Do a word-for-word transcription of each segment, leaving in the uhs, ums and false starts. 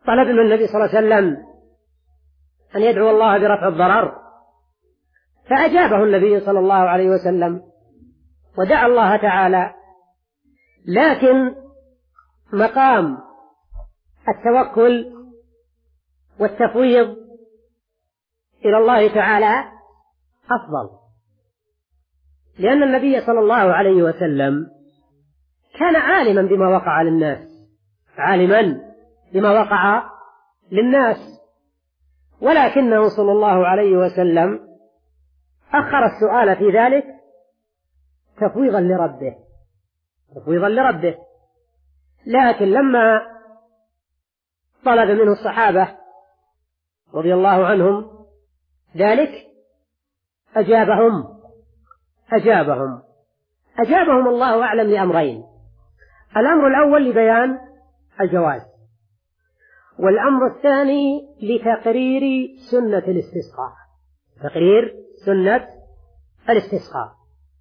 طلب من النبي صلى الله عليه وسلم أن يدعو الله برفع الضرر، فأجابه النبي صلى الله عليه وسلم ودعا الله تعالى. لكن مقام التوكل والتفويض إلى الله تعالى أفضل، لأن النبي صلى الله عليه وسلم كان عالما بما وقع للناس، عالما بما وقع للناس، ولكنه صلى الله عليه وسلم أخر السؤال في ذلك تفويضا لربه، تفويضا لربه. لكن لما طلب منه الصحابة رضي الله عنهم ذلك أجابهم أجابهم أجابهم الله أعلم لأمرين: الأمر الأول لبيان الجواز، والأمر الثاني لتقرير سنة الاستسقاء، تقرير سنة الاستسقاء.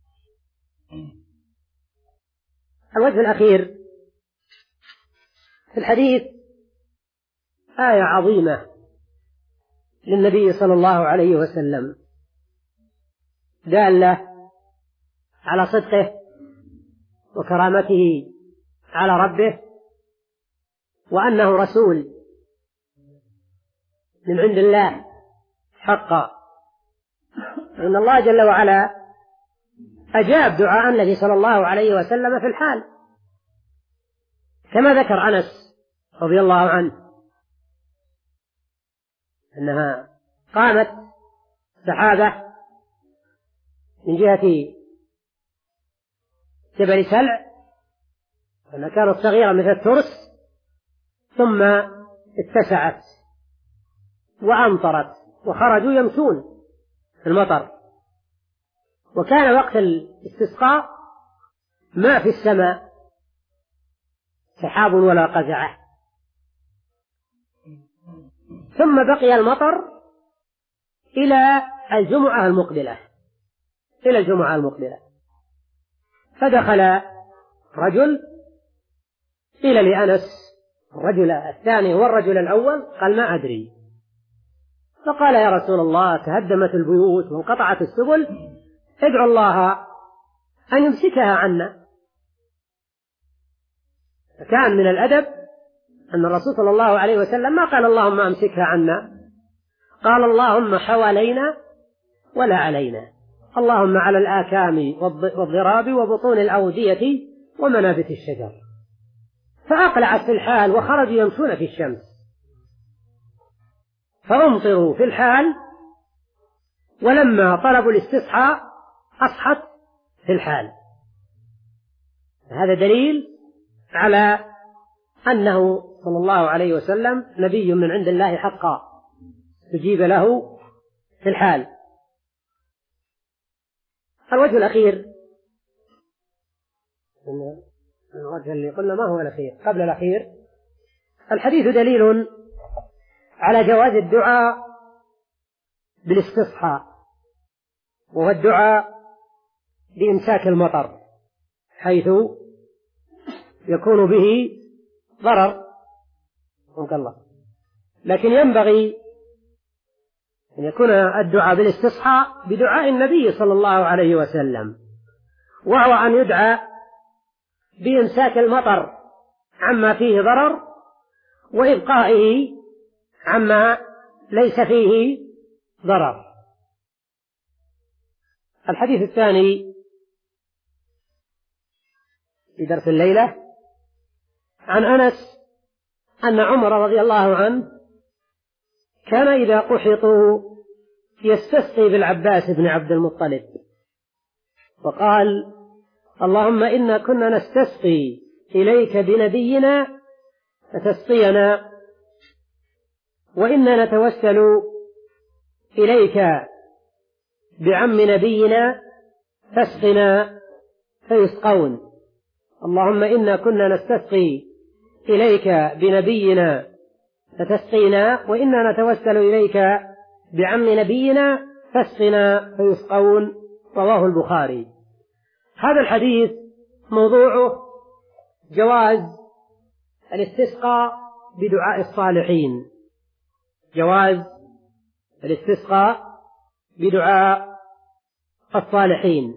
الوجه الأخير في الحديث آية عظيمة للنبي صلى الله عليه وسلم دالة على صدقه وكرامته على ربه، وأنه رسول من عند الله حقا. إن الله جل وعلا أجاب دعاء النبي صلى الله عليه وسلم في الحال، كما ذكر أنس رضي الله عنه أنها قامت سحابة من جهة جبل سلع، أنها كانت صغيرة مثل الترس، ثم اتسعت وأمطرت وخرجوا يمشون في المطر، وكان وقت الاستسقاء ما في السماء سحاب ولا قزعة، ثم بقي المطر إلى الجمعة المقبلة إلى الجمعة المقبلة فدخل رجل قيل لأنس الرجل الثاني هو الرجل الأول، قال ما أدري، فقال يا رسول الله تهدمت البيوت وانقطعت السبل، ادعو الله أن يمسكها عنا. فكان من الأدب أن الرسول صلى الله عليه وسلم ما قال اللهم أمسكها عنا، قال اللهم حوالينا ولا علينا، اللهم على الآكام والضراب وبطون الأودية ومنابت الشجر. فأقلعت في الحال وخرجوا يمشون في الشمس، فأمطروا في الحال، ولما طلبوا الاستصحاء أصحت في الحال. هذا دليل على أنه صلى الله عليه وسلم نبي من عند الله حقا، تجيب له في الحال. الوجه الأخير، الوجه اللي قلنا ما هو الأخير قبل الأخير، الحديث دليل على جواز الدعاء بالاستصحاء، وهو الدعاء بإمساك المطر حيث يكون به ضرر، الله. لكن ينبغي أن يكون الدعاء بالاستصحاء بدعاء النبي صلى الله عليه وسلم، وهو أن يدعى بإمساك المطر عما فيه ضرر وإبقائه عما ليس فيه ضرر. الحديث الثاني في درس الليلة عن أنس أن عمر رضي الله عنه كان إذا قحطوا يستسقي بالعباس بن عبد المطلب، وقال اللهم إنا كنا نستسقي إليك بنبينا فتسقينا، وإنا نتوسل إليك بعم نبينا فاسقنا فيسقون. اللهم إنا كنا نستسقي إليك بنبينا فتسقينا، وإنا نتوسل إليك بعم نبينا فاسقنا فيسقون. رواه البخاري. هذا الحديث موضوعه جواز الاستسقاء بدعاء الصالحين، جواز الاستسقاء بدعاء الصالحين.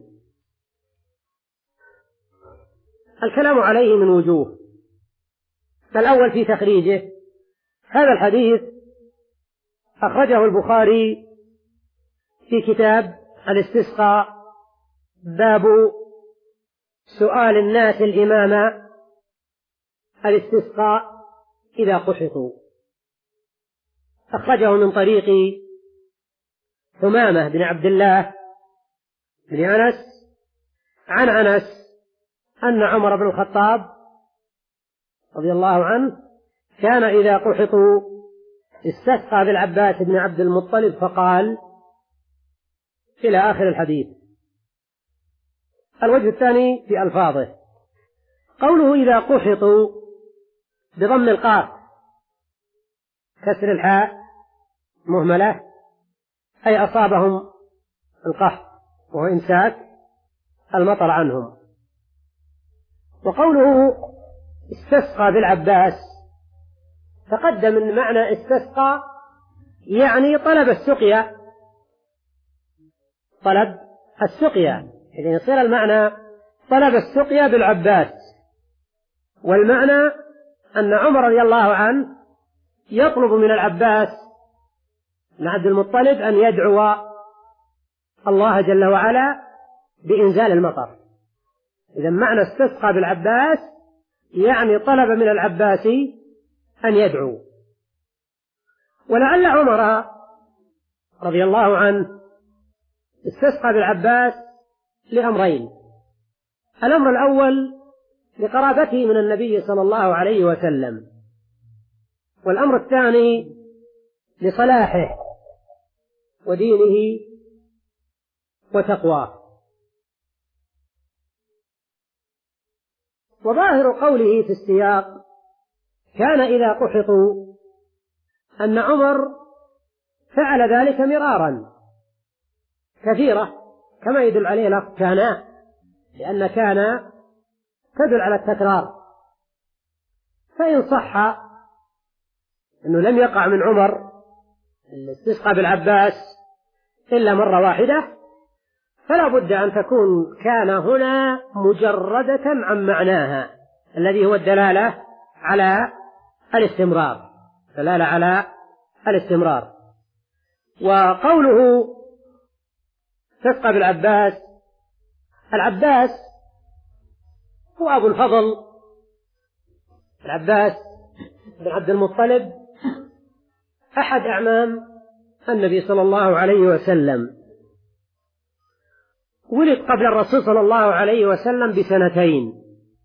الكلام عليه من وجوه. الأول في تخريجه، هذا الحديث أخرجه البخاري في كتاب الاستسقاء، باب سؤال الناس الإمام الاستسقاء إذا قحطوا. أخرجه من طريق ثمامة بن عبد الله بن أنس عن أنس أن عمر بن الخطاب رضي الله عنه كان إذا قحطوا استسقى بالعباس بن عبد المطلب فقال، إلى آخر الحديث. الوجه الثاني في ألفاظه، قوله إذا قحطوا بضم القاف كسر الحاء مهملة، أي أصابهم القحط وهو إمساك المطر عنهم. وقوله استسقى بالعباس تقدم من معنى استسقى يعني طلب السقيا، طلب السقيا، إذن يصير المعنى طلب السقيا بالعباس، والمعنى أن عمر رضي الله عنه يطلب من العباس بن عبد المطلب أن يدعو الله جل وعلا بإنزال المطر. إذا معنى استسقى بالعباس يعني طلب من العباس أن يدعو. ولعل عمر رضي الله عنه استسقى بالعباس لأمرين: الأمر الأول لقرابته من النبي صلى الله عليه وسلم، والأمر الثاني لصلاحه ودينه وتقواه. وظاهر قوله في السياق كان إذا قحطوا أن عمر فعل ذلك مرارا كثيرة، كما يدل عليه لفظ كان، لأن كان تدل على التكرار. فإن صح أنه لم يقع من عمر الاستسقاء بالعباس إلا مرة واحدة، فلا بد أن تكون كان هنا مجردة عن معناها الذي هو الدلالة على الاستمرار، دلالة على الاستمرار. وقوله استسقى بالعباس، العباس هو أبو الفضل العباس بن عبد المطلب، أحد أعمام النبي صلى الله عليه وسلم، ولد قبل الرسول صلى الله عليه وسلم بسنتين،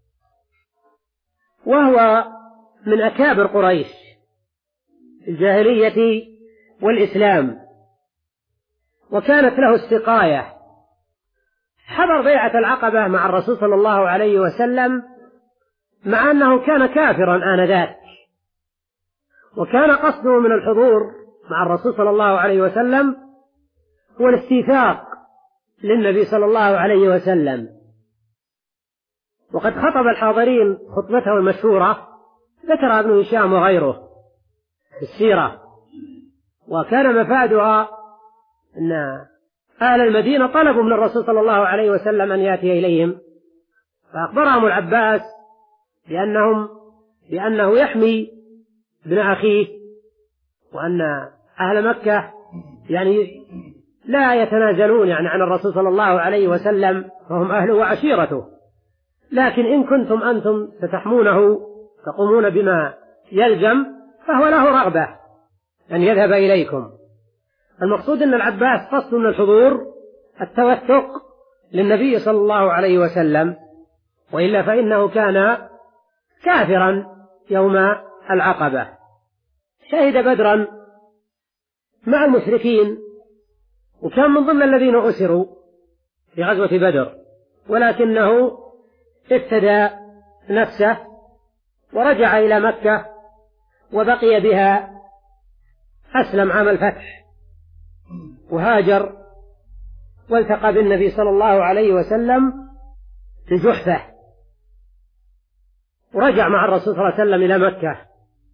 وهو من أكابر قريش في الجاهلية والإسلام، وكانت له السقاية. حضر بيعة العقبة مع الرسول صلى الله عليه وسلم مع أنه كان كافرا آنذاك، وكان قصده من الحضور مع الرسول صلى الله عليه وسلم هو الاستيثاق للنبي صلى الله عليه وسلم. وقد خطب الحاضرين خطبته المشهورة ذكر ابن هشام وغيره في السيرة، وكان مفادها أن أهل المدينة طلبوا من الرسول صلى الله عليه وسلم أن يأتي إليهم، فأخبرهم العباس بأنهم بأنه يحمي ابن أخيه، وأن أهل مكة يعني لا يتنازلون يعني عن الرسول صلى الله عليه وسلم، فهم أهله وعشيرته، لكن إن كنتم أنتم ستحمونه تقومون بما يلزم فهو له رغبة أن يذهب إليكم. المقصود أن العباس قصد من الحضور التوثق للنبي صلى الله عليه وسلم، وإلا فإنه كان كافرا يوم العقبة. شهد بدرا مع المشركين، وكان من ضمن الذين أسروا في غزوة بدر، ولكنه افتدى نفسه ورجع إلى مكة وبقي بها، أسلم عام الفتح وهاجر والتقى بالنبي صلى الله عليه وسلم في جحفة، ورجع مع الرسول صلى الله عليه وسلم إلى مكة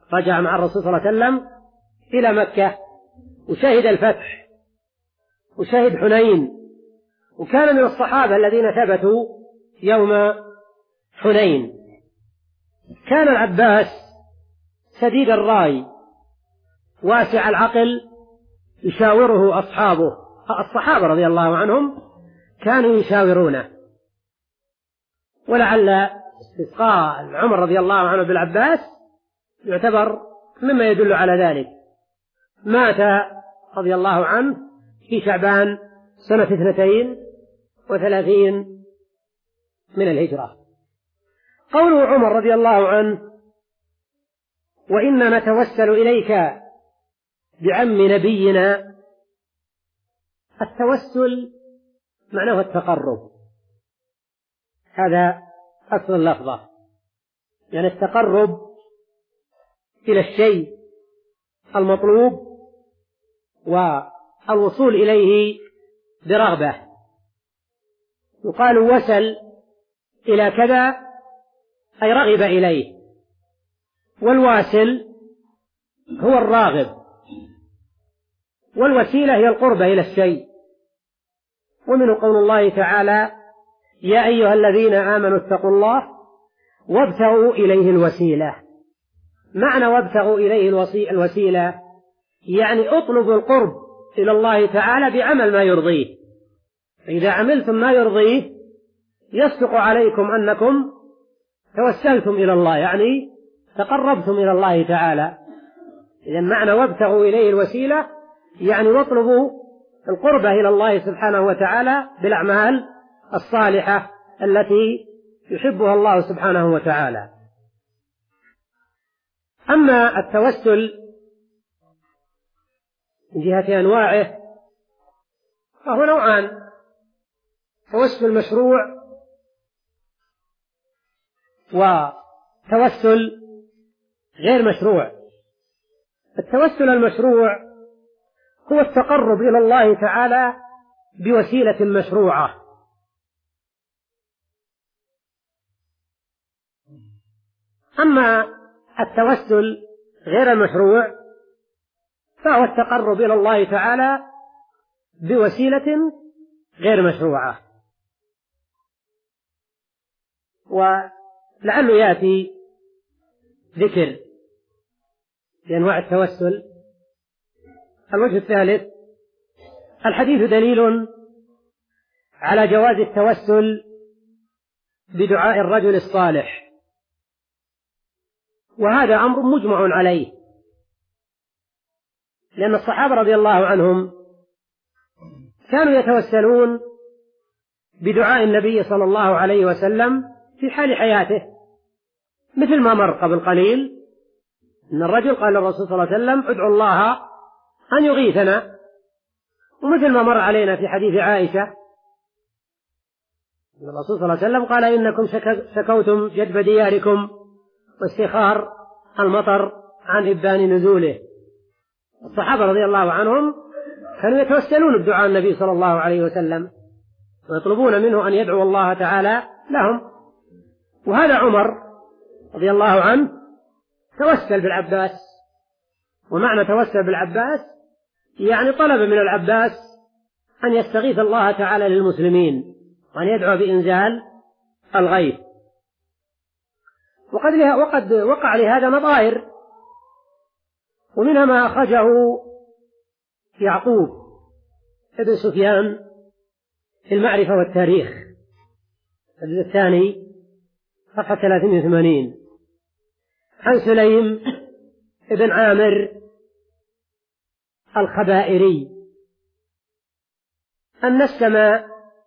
رجع مع الرسول صلى الله عليه وسلم إلى مكة وشهد الفتح وشهد حنين، وكان من الصحابة الذين ثبتوا يوم حنين. كان العباس سديد الرأي واسع العقل، يشاوره أصحابه الصحابة رضي الله عنهم كانوا يشاورونه. ولعل استسقاء عمر رضي الله عنه بالعباس يعتبر مما يدل على ذلك. مات رضي الله عنه في شعبان سنة اثنتين وثلاثين من الهجرة. قوله عمر رضي الله عنه: وإنا نتوسل إليك بعم نبينا، التوسل معناه التقرب، هذا أصل اللفظة، يعني التقرب إلى الشيء المطلوب والوصول إليه برغبة. يقال وصل إلى كذا أي رغب إليه، والواصل هو الراغب، والوسيلة هي القربة إلى الشيء. ومن قول الله تعالى: يا أيها الذين آمنوا اتقوا الله وابتغوا إليه الوسيلة. معنى وابتغوا إليه الوسيلة يعني اطلبوا القرب إلى الله تعالى بعمل ما يرضيه. إذا عملتم ما يرضيه يصدق عليكم أنكم توسلتم إلى الله، يعني تقربتم إلى الله تعالى. إذن معنى وابتغوا إليه الوسيلة يعني واطلبوا القربة إلى الله سبحانه وتعالى بالأعمال الصالحة التي يحبها الله سبحانه وتعالى. أما التوسل من جهة أنواعه فهو نوعان: توسل مشروع وتوسل غير مشروع. التوسل المشروع هو التقرب إلى الله تعالى بوسيلة مشروعة، أما التوسل غير المشروع فهو التقرب إلى الله تعالى بوسيلة غير مشروعة. ولعله يأتي ذكر لأنواع التوسل. الوجه الثالث: الحديث دليل على جواز التوسل بدعاء الرجل الصالح، وهذا أمر مجمع عليه، لأن الصحابة رضي الله عنهم كانوا يتوسلون بدعاء النبي صلى الله عليه وسلم في حال حياته، مثل ما مر قبل قليل أن الرجل قال للرسول صلى الله عليه وسلم: ادعوا الله أن يغيثنا. ومثل ما مر علينا في حديث عائشة الرسول صلى الله عليه وسلم قال: إنكم شكوتم جدب دياركم واستخار المطر عن إبان نزوله. الصحابة رضي الله عنهم كانوا يتوسلون بدعاء النبي صلى الله عليه وسلم ويطلبون منه أن يدعو الله تعالى لهم. وهذا عمر رضي الله عنه توسل بالعباس، ومعنى توسل بالعباس يعني طلب من العباس أن يستغيث الله تعالى للمسلمين وأن يدعو بإنزال الغيث. وقد, وقد وقع لهذا نظائر، ومنها ما أخرجه يعقوب ابن سفيان في المعرفة والتاريخ الجزء الثاني صفحة ثلاثمائة وثمانين عن سليم ابن عامر الخبائري أن السماء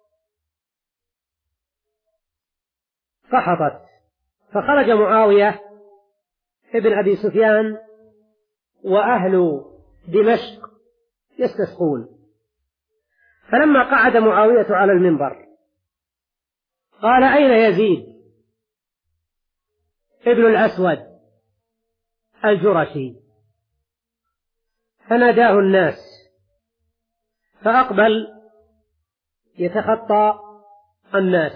سقطت، فخرج معاوية ابن أبي سفيان وأهل دمشق يستسقون، فلما قعد معاوية على المنبر قال: أين يزيد ابن الأسود الجرشي؟ فناداه الناس فأقبل يتخطى الناس،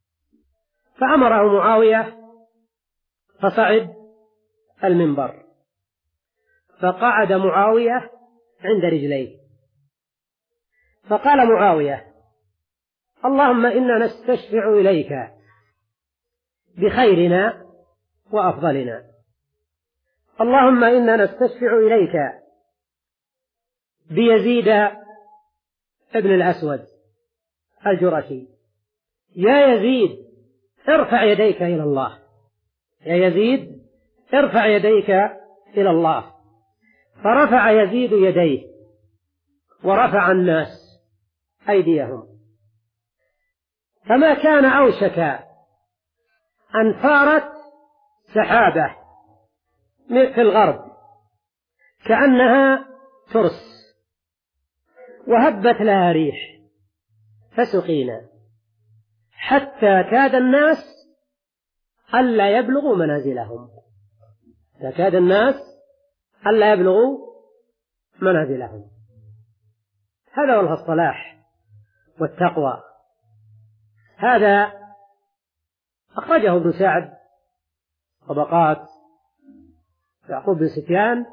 فأمره معاوية فصعد المنبر فقعد معاوية عند رجليه، فقال معاوية: اللهم إنا نستشفع إليك بخيرنا وأفضلنا، اللهم إنا نستشفع إليك بيزيد ابن الأسود الجرشي، يا يزيد ارفع يديك إلى الله، يا يزيد ارفع يديك إلى الله. فرفع يزيد يديه ورفع الناس أيديهم، فما كان أوشك أن فارت سحابة في الغرب كأنها ترس وهبت لها ريح فسقينا، حتى كاد الناس ألا يبلغوا منازلهم، كاد الناس ألا يبلغوا منازلهم. هذا وجه الصلاح والتقوى. هذا أخرجه ابن سعد طبقات يعقوب بن سفيان،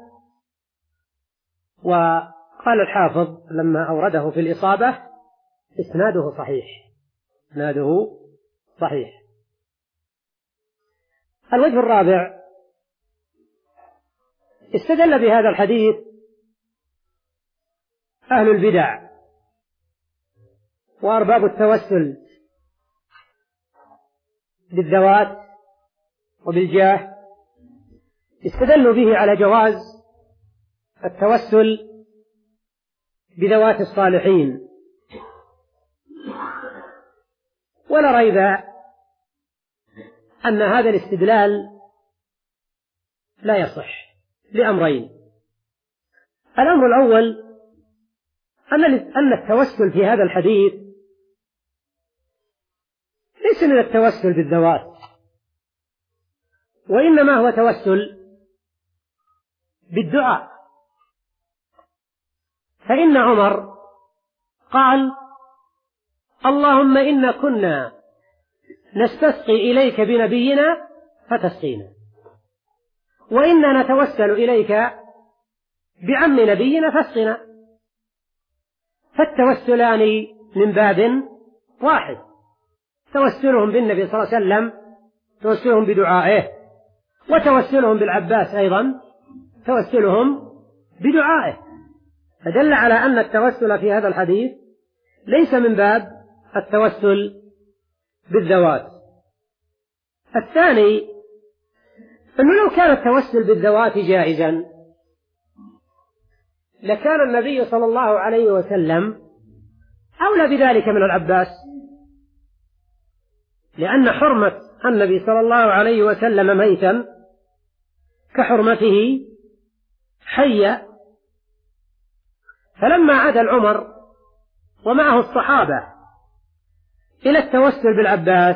وقال الحافظ لما أورده في الإصابة: إسناده صحيح، إسناده صحيح. الوجه الرابع: استدل بهذا الحديث أهل البدع وأرباب التوسل بالذوات وبالجاه، استدلوا به على جواز التوسل بذوات الصالحين، ولا ريب أن هذا الاستدلال لا يصح لأمرين: الأمر الأول أن التوسل في هذا الحديث ليس من التوسل بالذوات، وإنما هو توسل بالدعاء. فإن عمر قال: اللهم إنا كنا نستسقي إليك بنبينا فتسقينا، وإنا نتوسل إليك بعم نبينا فاسقنا. فالتوسلان من باب واحد، توسلهم بالنبي صلى الله عليه وسلم توسلهم بدعائه، وتوسلهم بالعباس أيضا توسلهم بدعائه، فدل على أن التوسل في هذا الحديث ليس من باب التوسل بالذوات. الثاني أنه لو كان التوسل بالذوات جائزا لكان النبي صلى الله عليه وسلم أولى بذلك من العباس، لأن حرمة النبي صلى الله عليه وسلم ميتا كحرمته حيا. فلما عاد العمر ومعه الصحابة إلى التوسل بالعباس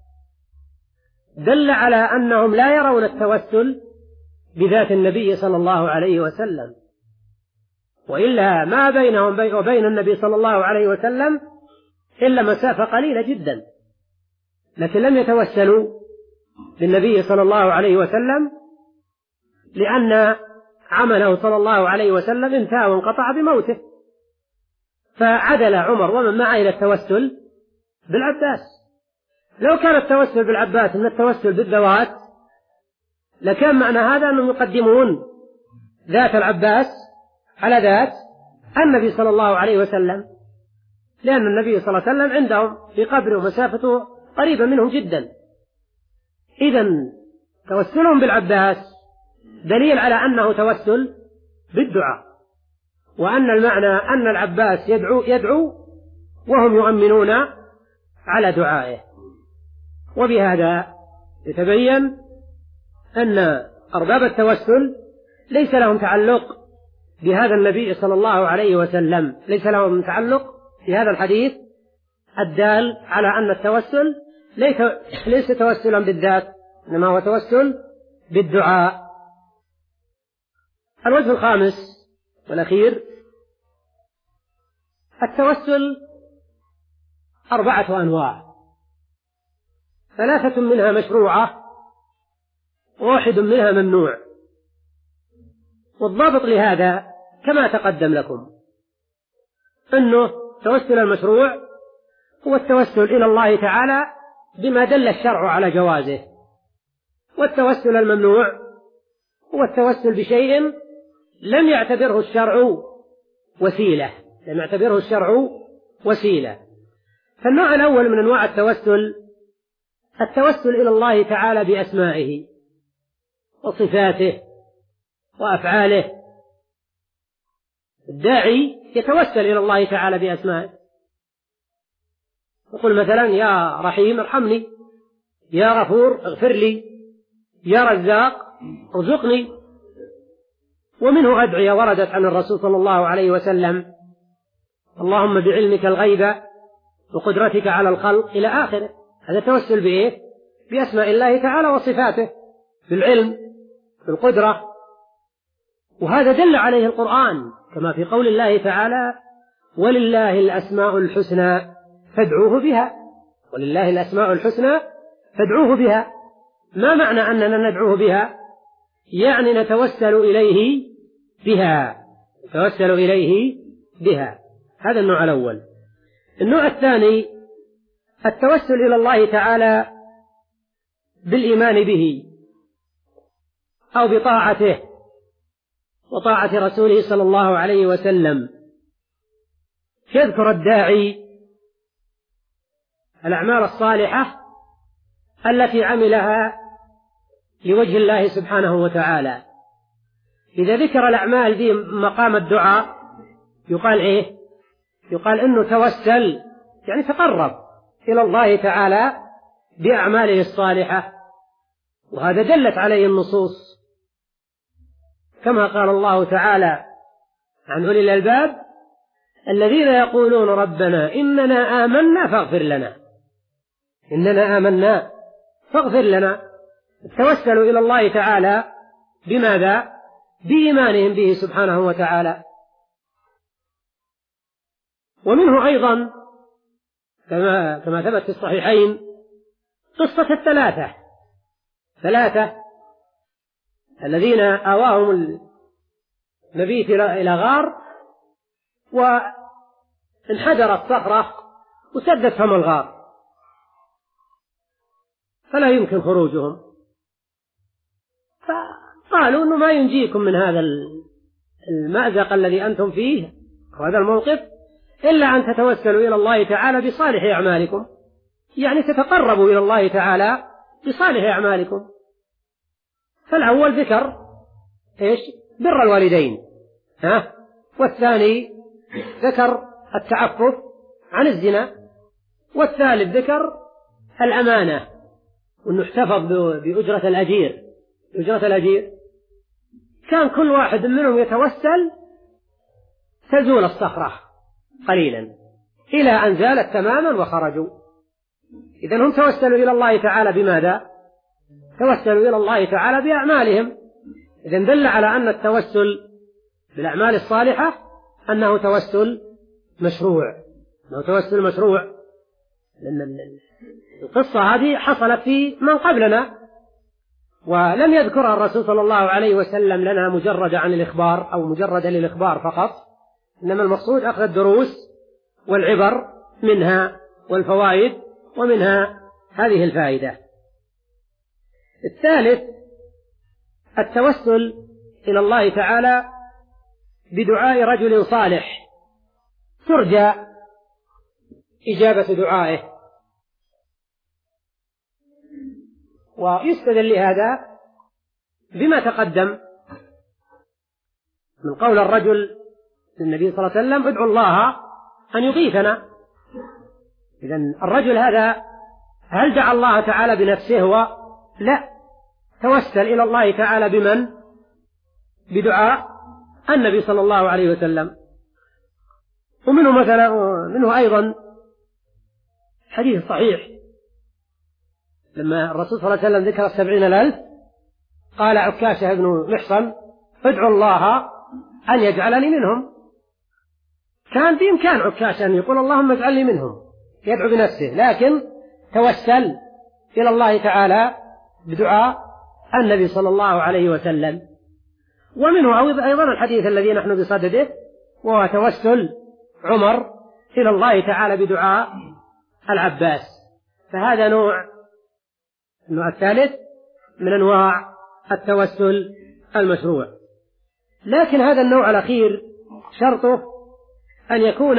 دل على أنهم لا يرون التوسل بذات النبي صلى الله عليه وسلم، وإلا ما بينهم وبين النبي صلى الله عليه وسلم إلا مسافة قليلة جدا، لكن لم يتوسلوا بالنبي صلى الله عليه وسلم لأن عمله صلى الله عليه وسلم انتهى وانقطع بموته، فعدل عمر ومن معه إلى التوسل بالعباس. لو كان التوسل بالعباس من التوسل بالذوات لكان معنى هذا أنهم يقدمون ذات العباس على ذات النبي صلى الله عليه وسلم، لأن النبي صلى الله عليه وسلم عندهم في قبره ومسافته قريبة منهم جدا. إذن توسلهم بالعباس دليل على أنه توسل بالدعاء، وأن المعنى أن العباس يدعو, يدعو وهم يؤمنون على دعائه. وبهذا يتبين أن أرباب التوسل ليس لهم تعلق بهذا النبي صلى الله عليه وسلم، ليس لهم تعلق في هذا الحديث الدال على أن التوسل ليس توسلا بالذات، إنما هو توسل بالدعاء. الوجه الخامس والأخير: التوسل أربعة أنواع، ثلاثة منها مشروعة وواحد منها ممنوع. والضابط لهذا كما تقدم لكم أنه توسل المشروع هو التوسل إلى الله تعالى بما دل الشرع على جوازه، والتوسل الممنوع هو التوسل بشيء لم يعتبره الشرع وسيلة لم يعتبره الشرع وسيلة. فالنوع الأول من أنواع التوسل التوسل إلى الله تعالى بأسمائه وصفاته وأفعاله. الداعي يتوسل إلى الله تعالى بأسمائه، يقول مثلا يا رحيم ارحمني، يا غفور اغفر لي، يا رزاق ارزقني. ومنه أدعية وردت عن الرسول صلى الله عليه وسلم: اللهم بعلمك الغيب وقدرتك على الخلق إلى آخره. هذا توسل بإيه؟ بأسماء الله تعالى وصفاته، بالعلم بالقدرة. وهذا دل عليه القرآن كما في قول الله تعالى: ولله الأسماء الحسنى فادعوه بها. ولله الأسماء الحسنى فادعوه بها. ما معنى أننا ندعوه بها؟ يعني نتوسل إليه بها نتوسل إليه بها. هذا النوع الأول. النوع الثاني التوسل إلى الله تعالى بالإيمان به أو بطاعته وطاعة رسوله صلى الله عليه وسلم. يذكر الداعي الأعمال الصالحة التي عملها لوجه الله سبحانه وتعالى. إذا ذكر الأعمال دي مقام الدعاء يقال إيه؟ يقال إنه توسل، يعني تقرب إلى الله تعالى بأعماله الصالحة، وهذا دلت عليه النصوص كما قال الله تعالى عن أولي الألباب: الذين يقولون ربنا إننا آمنا فاغفر لنا إننا آمنا فاغفر لنا. توسلوا إلى الله تعالى بماذا؟ بإيمانهم به سبحانه وتعالى. ومنه أيضا كما كما ثبت في الصحيحين قصة الثلاثة ثلاثة الذين آواهم المبيت إلى غار وانحدرت صخرة وسدت فم الغار فلا يمكن خروجهم، فقالوا إنه ما ينجيكم من هذا المأزق الذي أنتم فيه وهذا الموقف إلا أن تتوسلوا إلى الله تعالى بصالح أعمالكم، يعني تتقربوا إلى الله تعالى بصالح أعمالكم. فالأول ذكر إيش؟ بر الوالدين، ها؟ والثاني ذكر التعفف عن الزنا، والثالث ذكر الأمانة وأنه احتفظ بأجرة الأجير أجرة الأجير. كان كل واحد منهم يتوسل تزول الصخرة قليلا إلى أن زالت تماما وخرجوا. إذن هم توسلوا إلى الله تعالى بماذا؟ توسلوا إلى الله تعالى بأعمالهم. إذن دل على أن التوسل بالأعمال الصالحة أنه توسل مشروع أنه توسل مشروع لأن القصة هذه حصلت في من قبلنا ولم يذكرها الرسول صلى الله عليه وسلم لنا مجرد عن الإخبار أو مجرد للإخبار فقط، إنما المقصود أخذ الدروس والعبر منها والفوائد، ومنها هذه الفائدة. الثالث التوسل إلى الله تعالى بدعاء رجل صالح ترجى إجابة دعائه. ويستدل لهذا بما تقدم من قول الرجل للنبي صلى الله عليه وسلم: ادعوا الله أن يغيثنا. إذن الرجل هذا هل دعا الله تعالى بنفسه؟ هو لا، توسل إلى الله تعالى بمن؟ بدعاء النبي صلى الله عليه وسلم. ومنه مثلا منه أيضا حديث صحيح لما الرسول صلى الله عليه وسلم ذكر السبعين الألف قال عكاشة بن محصن: ادعوا الله أن يجعلني منهم. كان بإمكان عكاشة أن يقول اللهم اجعلني منهم، يدعو بنفسه، لكن توسل إلى الله تعالى بدعاء النبي صلى الله عليه وسلم. ومنه أيضا الحديث الذي نحن بصدده، وهو توسل عمر إلى الله تعالى بدعاء العباس. فهذا نوع النوع الثالث من أنواع التوسل المشروع. لكن هذا النوع الأخير شرطه أن يكون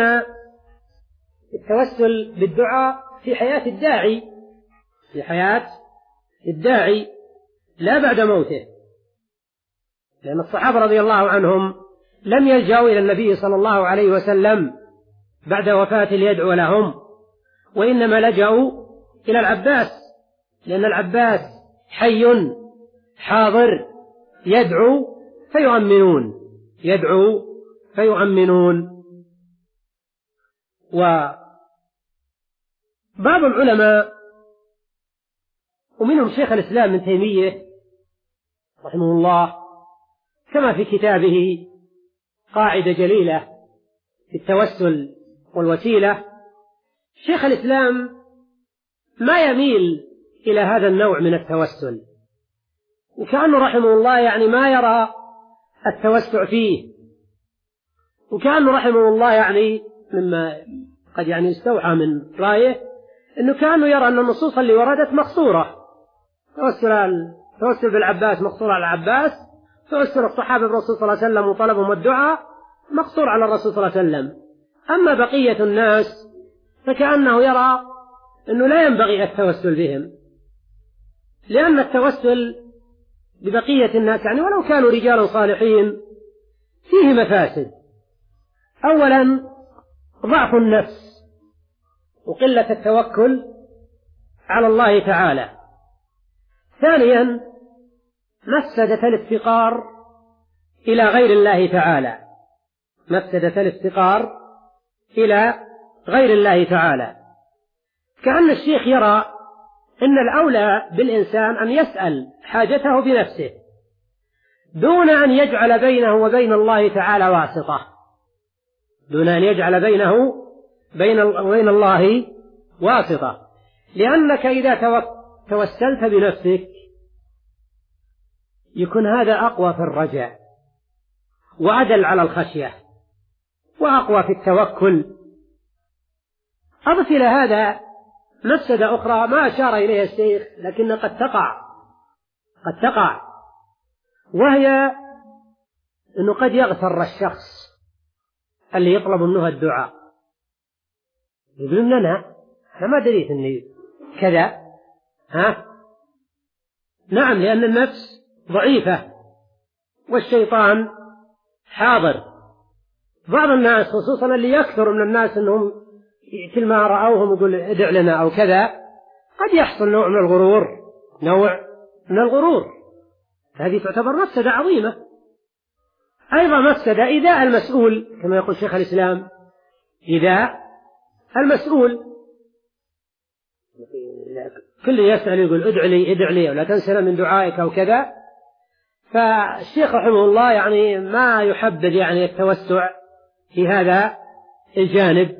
التوسل بالدعاء في حياة الداعي، في حياة الداعي لا بعد موته، لأن الصحابة رضي الله عنهم لم يلجأوا إلى النبي صلى الله عليه وسلم بعد وفاته ليدعو لهم، وإنما لجأوا إلى العباس، لأن العباس حي حاضر يدعو فيؤمنون يدعو فيؤمنون. وبعض العلماء ومنهم شيخ الإسلام ابن تيمية رحمه الله كما في كتابه قاعدة جليلة في التوسل والوسيلة، شيخ الإسلام ما يميل إلى هذا النوع من التوسل، وكأنه رحمه الله يعني ما يرى التوسع فيه، وكأنه رحمه الله يعني مما قد يعني استوحى من رأيه أنه كأنه يرى أن النصوص اللي وردت مقصورة، توسل توسل بالعباس مقصور على العباس، توسل الصحابة بالرسول صلى الله عليه وسلم وطلبهم الدعاء مقصور على الرسول صلى الله عليه وسلم. أما بقية الناس فكأنه يرى أنه لا ينبغي التوسل بهم، لأن التوسل ببقية الناس يعني ولو كانوا رجالا صالحين فيه مفاسد. أولا ضعف النفس وقلة التوكل على الله تعالى. ثانيا مفسدة الافتقار إلى غير الله تعالى مفسدة الافتقار إلى غير الله تعالى كأن الشيخ يرى إن الأولى بالإنسان أن يسأل حاجته بنفسه دون أن يجعل بينه وبين الله تعالى واسطة دون أن يجعل بينه وبين الله واسطة لأنك إذا توسلت بنفسك يكون هذا أقوى في الرجاء وأدل على الخشية وأقوى في التوكل. أضف إلى هذا مفسدة أخرى ما أشار إليها الشيخ لكن قد تقع قد تقع وهي أنه قد يغتر الشخص اللي يطلب منه الدعاء، يقول لنا أنا ما دريت أني كذا ها نعم، لأن النفس ضعيفة والشيطان حاضر. بعض الناس خصوصا اللي يكثر من الناس أنهم كل ما رأوهم يقول ادع لنا أو كذا، قد يحصل نوع من الغرور نوع من الغرور هذه تعتبر مفسدة عظيمة. أيضا مفسدة إيذاء المسؤول كما يقول شيخ الإسلام، إيذاء المسؤول، كل يسأل يقول ادع لي ادع لي ولا تنسنا من دعائك أو كذا. فالشيخ رحمه الله يعني ما يحبذ يعني التوسع في هذا الجانب،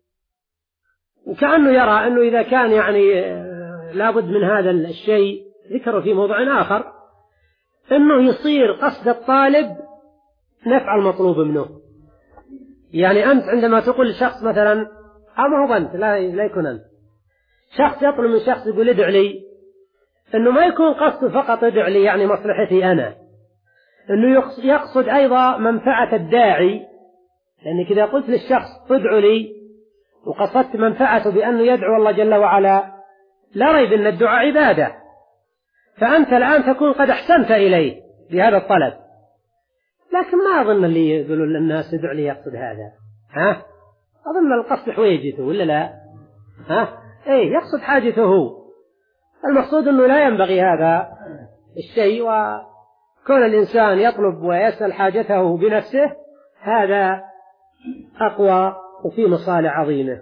وكأنه يرى أنه إذا كان يعني لابد من هذا الشيء ذكره في موضوع آخر أنه يصير قصد الطالب نفع المطلوب منه. يعني أنت عندما تقول لشخص مثلا أما هو أنت لا, لا يكون أنت شخص يطلب من شخص يقول ادع لي، أنه ما يكون قصده فقط ادع لي يعني مصلحتي أنا، أنه يقصد أيضا منفعة الداعي، لأنك إذا قلت للشخص ادع لي وقصدت منفعته بأنه يدعو الله جل وعلا لا ريب أن الدعاء عبادة، فأنت الآن تكون قد أحسنت إليه بهذا الطلب. لكن ما أظن اللي يقولوا للناس ادع لي يقصد هذا، ها أظن القصد حويجته ولا لا؟ ها إيه يقصد حاجته. المقصود أنه لا ينبغي هذا الشيء، وكون الإنسان يطلب ويسأل حاجته بنفسه هذا أقوى وفي مصالح عظيمة.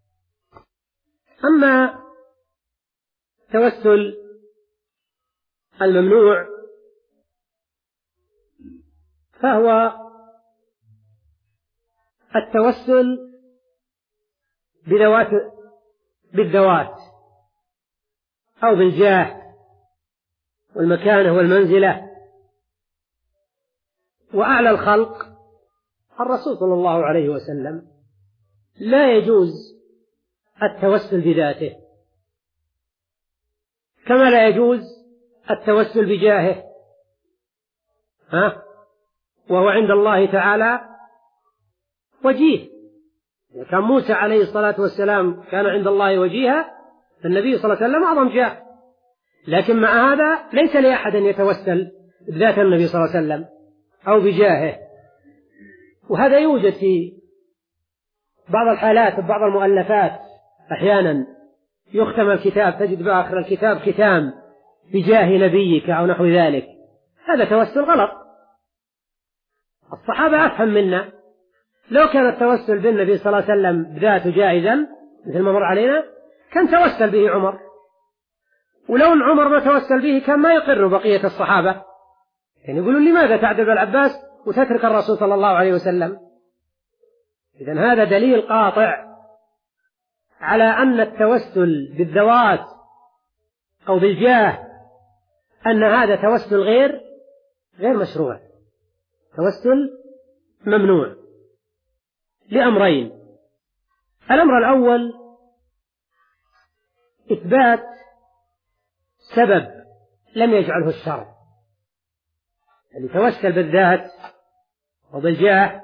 أما توسل الممنوع فهو التوسل بذوات بالذوات أو بالجاه والمكانة والمنزلة وأعلى الخلق الرسول صلى الله عليه وسلم لا يجوز التوسل بذاته، كما لا يجوز التوسل بجاهه، ها؟ وهو عند الله تعالى وجيه. كان موسى عليه الصلاة والسلام كان عند الله وجيها، فالنبي صلى الله عليه وسلم أعظم جاه، لكن مع هذا ليس لأحد أن يتوسل بذات النبي صلى الله عليه وسلم أو بجاهه. وهذا يوجد في بعض الحالات وبعض المؤلفات، أحيانا يختم الكتاب تجد بآخر الكتاب ختام بجاه نبيك أو نحو ذلك، هذا توسل غلط. الصحابة أفهم منا، لو كان التوسل بالنبي صلى الله عليه وسلم بذاته جائزا مثل ما مر علينا كان توسل به عمر، ولو أن عمر ما توسل به كان ما يقر بقية الصحابة، يعني يقولون لماذا تعدل بالعباس وتترك الرسول صلى الله عليه وسلم؟ إذن هذا دليل قاطع على أن التوسل بالذوات أو بالجاه أن هذا توسل غير غير مشروع، توسل ممنوع لأمرين. الأمر الأول إثبات سبب لم يجعله الشرع، اللي توسل بالذات وبالجاه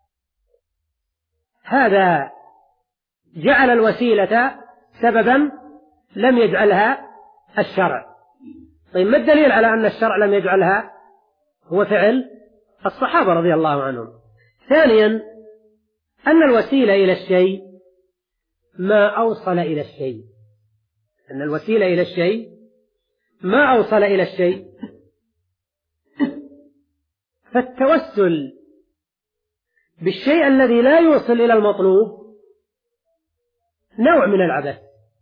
هذا جعل الوسيلة سببا لم يجعلها الشرع. طيب ما الدليل على أن الشرع لم يجعلها؟ هو فعل الصحابة رضي الله عنهم. ثانيا أن الوسيلة إلى الشيء ما أوصل إلى الشيء، أن الوسيلة إلى الشيء ما أوصل إلى الشيء. فالتوسل بالشيء الذي لا يوصل إلى المطلوب نوع من العبث.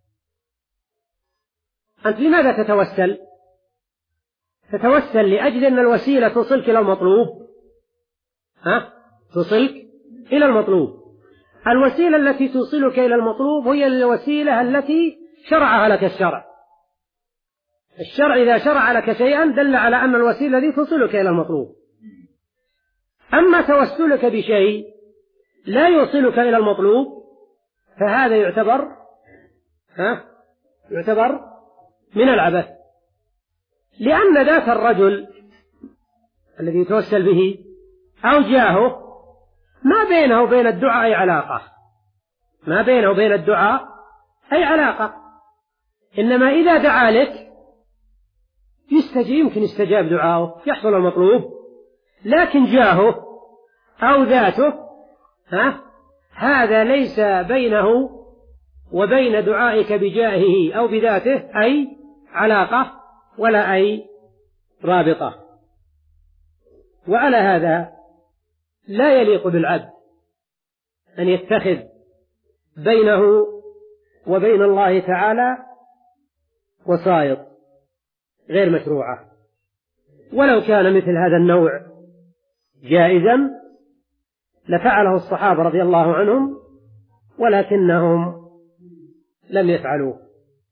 أنت لماذا تتوسل؟ تتوسل لأجل أن الوسيلة توصلك إلى المطلوب، ها؟ توصلك إلى المطلوب. الوسيلة التي توصلك إلى المطلوب هي الوسيلة التي شرعها لك الشرع. الشرع إذا شرع لك شيئا دل على أن الوسيلة دي توصلك إلى المطلوب. أما توسلك بشيء لا يوصلك إلى المطلوب فهذا يعتبر ها؟ يعتبر من العبث، لأن ذات الرجل الذي يتوسل به أو جاهه ما بينه وبين الدعاء أي علاقة، ما بينه وبين الدعاء أي علاقة، إنما إذا دعا لك يستجيب، يمكن يستجاب دعاؤه يحصل المطلوب، لكن جاهه أو ذاته ها هذا ليس بينه وبين دعائك بجاهه أو بذاته أي علاقة ولا أي رابطة. وعلى هذا لا يليق بالعبد أن يتخذ بينه وبين الله تعالى وسائط غير مشروعة، ولو كان مثل هذا النوع جائزا لفعله الصحابة رضي الله عنهم، ولكنهم لم يفعلوه.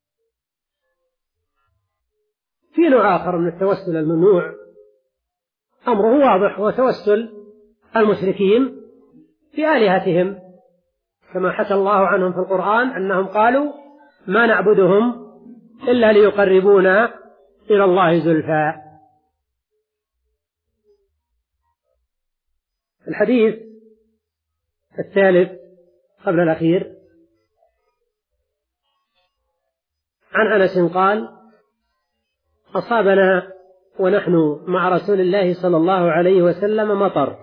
في نوع آخر من التوسل الممنوع أمره واضح، هو توسل المشركين في آلهتهم، كما حكى الله عنهم في القرآن أنهم قالوا ما نعبدهم إلا ليقربونا إلى الله زلفى. الحديث الثالث قبل الأخير عن أنس قال أصابنا ونحن مع رسول الله صلى الله عليه وسلم مطر،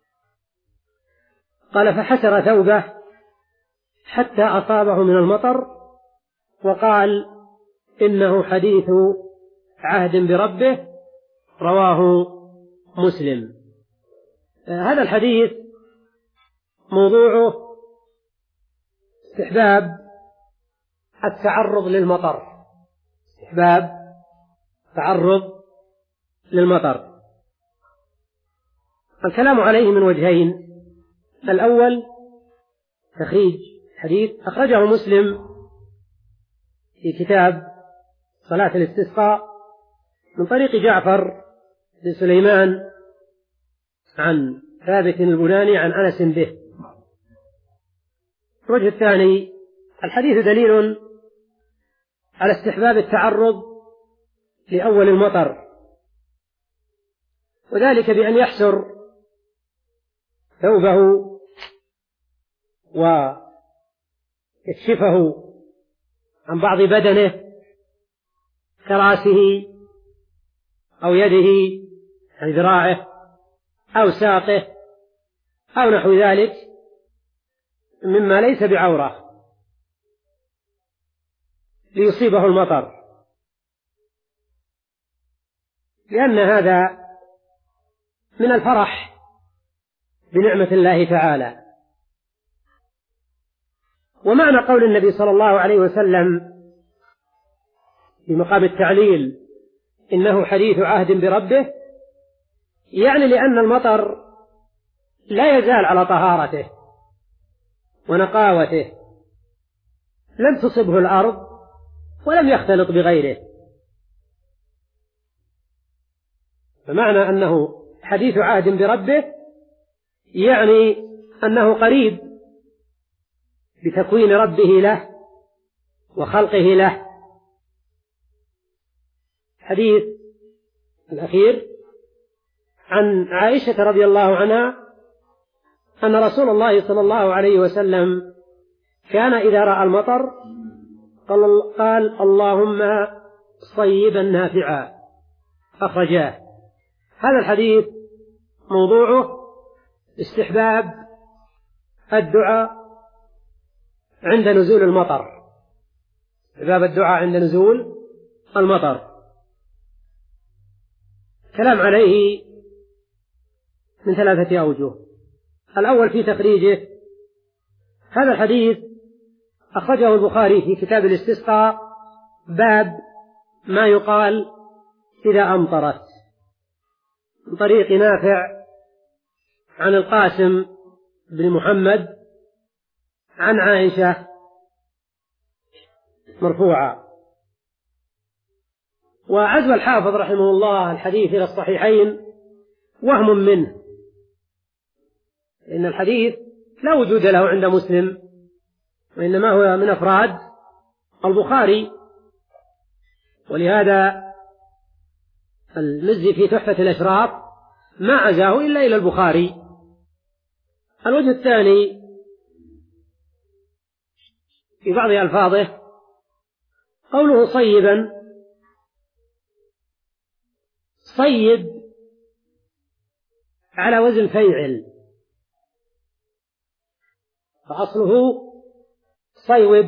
قال فحسر ثوبه حتى أصابه من المطر وقال إنه حديث عهد بربه، رواه مسلم. هذا الحديث موضوعه استحباب التعرض للمطر، استحباب تعرض للمطر. الكلام عليه من وجهين: الأول تخريج حديث أخرجه مسلم في كتاب صلاة الاستسقاء من طريق جعفر بن سليمان عن ثابت البناني عن أنس به. الوجه الثاني: الحديث دليل على استحباب التعرض لأول المطر، وذلك بأن يحسر ثوبه ويكشفه عن بعض بدنه كراسه أو يده عن ذراعه أو ساقه أو نحو ذلك مما ليس بعورة ليصيبه المطر، لأن هذا من الفرح بنعمة الله تعالى. ومعنى قول النبي صلى الله عليه وسلم في مقام التعليل إنه حديث عهد بربه، يعني لأن المطر لا يزال على طهارته ونقاوته، لم تصبه الأرض ولم يختلط بغيره، فمعنى أنه حديث عهد بربه يعني أنه قريب بتكوين ربه له وخلقه له. حديث الأخير عن عائشة رضي الله عنها أن رسول الله صلى الله عليه وسلم كان إذا رأى المطر قال اللهم صيبا نافعا، أخرجاه. هذا الحديث موضوعه استحباب الدعاء عند نزول المطر، استحباب الدعاء عند نزول المطر. كلام عليه من ثلاثة أوجه. الأول في تخريجه: هذا الحديث أخرجه البخاري في كتاب الاستسقاء باب ما يقال إذا أمطرت، من طريق نافع عن القاسم بن محمد عن عائشة مرفوعا. وعزو الحافظ رحمه الله الحديث إلى الصحيحين وهم منه، إن الحديث لا وجود له عند مسلم، وإنما هو من أفراد البخاري، ولهذا المزي في تحفة الأشراف ما عزاه إلا إلى البخاري. الوجه الثاني في بعض ألفاظه قوله صيبا، صيب على وزن فيعل، فأصله صيوب،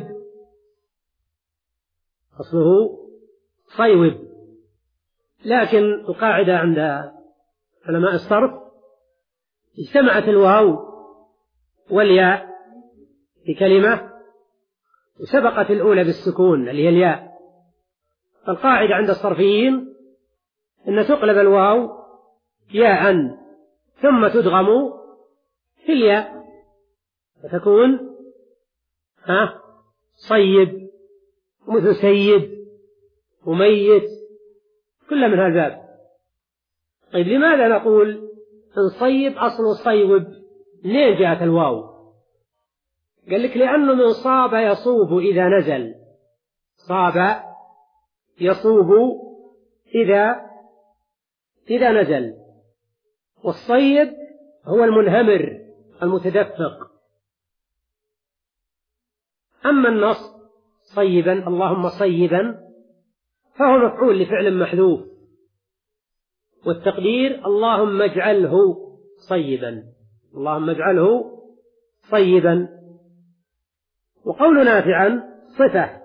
أصله صيوب، لكن القاعدة عند علماء الصرف اجتمعت الواو والياء في كلمة وسبقت الأولى بالسكون اللي هي الياء، فالقاعدة عند الصرفيين أن تقلب الواو ياء ثم تدغم في الياء فتكون ها صيب، ومثل سيب وميت، كل من هذا الباب. طيب لماذا نقول نصيب أصل صيب؟ ليه جاءت الواو؟ قال لك لأنه من صاب يصوب إذا نزل، صاب يصوب إذا إذا نزل، والصيب هو المنهمر المتدفق. أما النص صيبا اللهم صيبا فهو مفعول لفعل محذوف، والتقدير اللهم اجعله صيبا، اللهم اجعله صيبا. وقول نافعا صفة،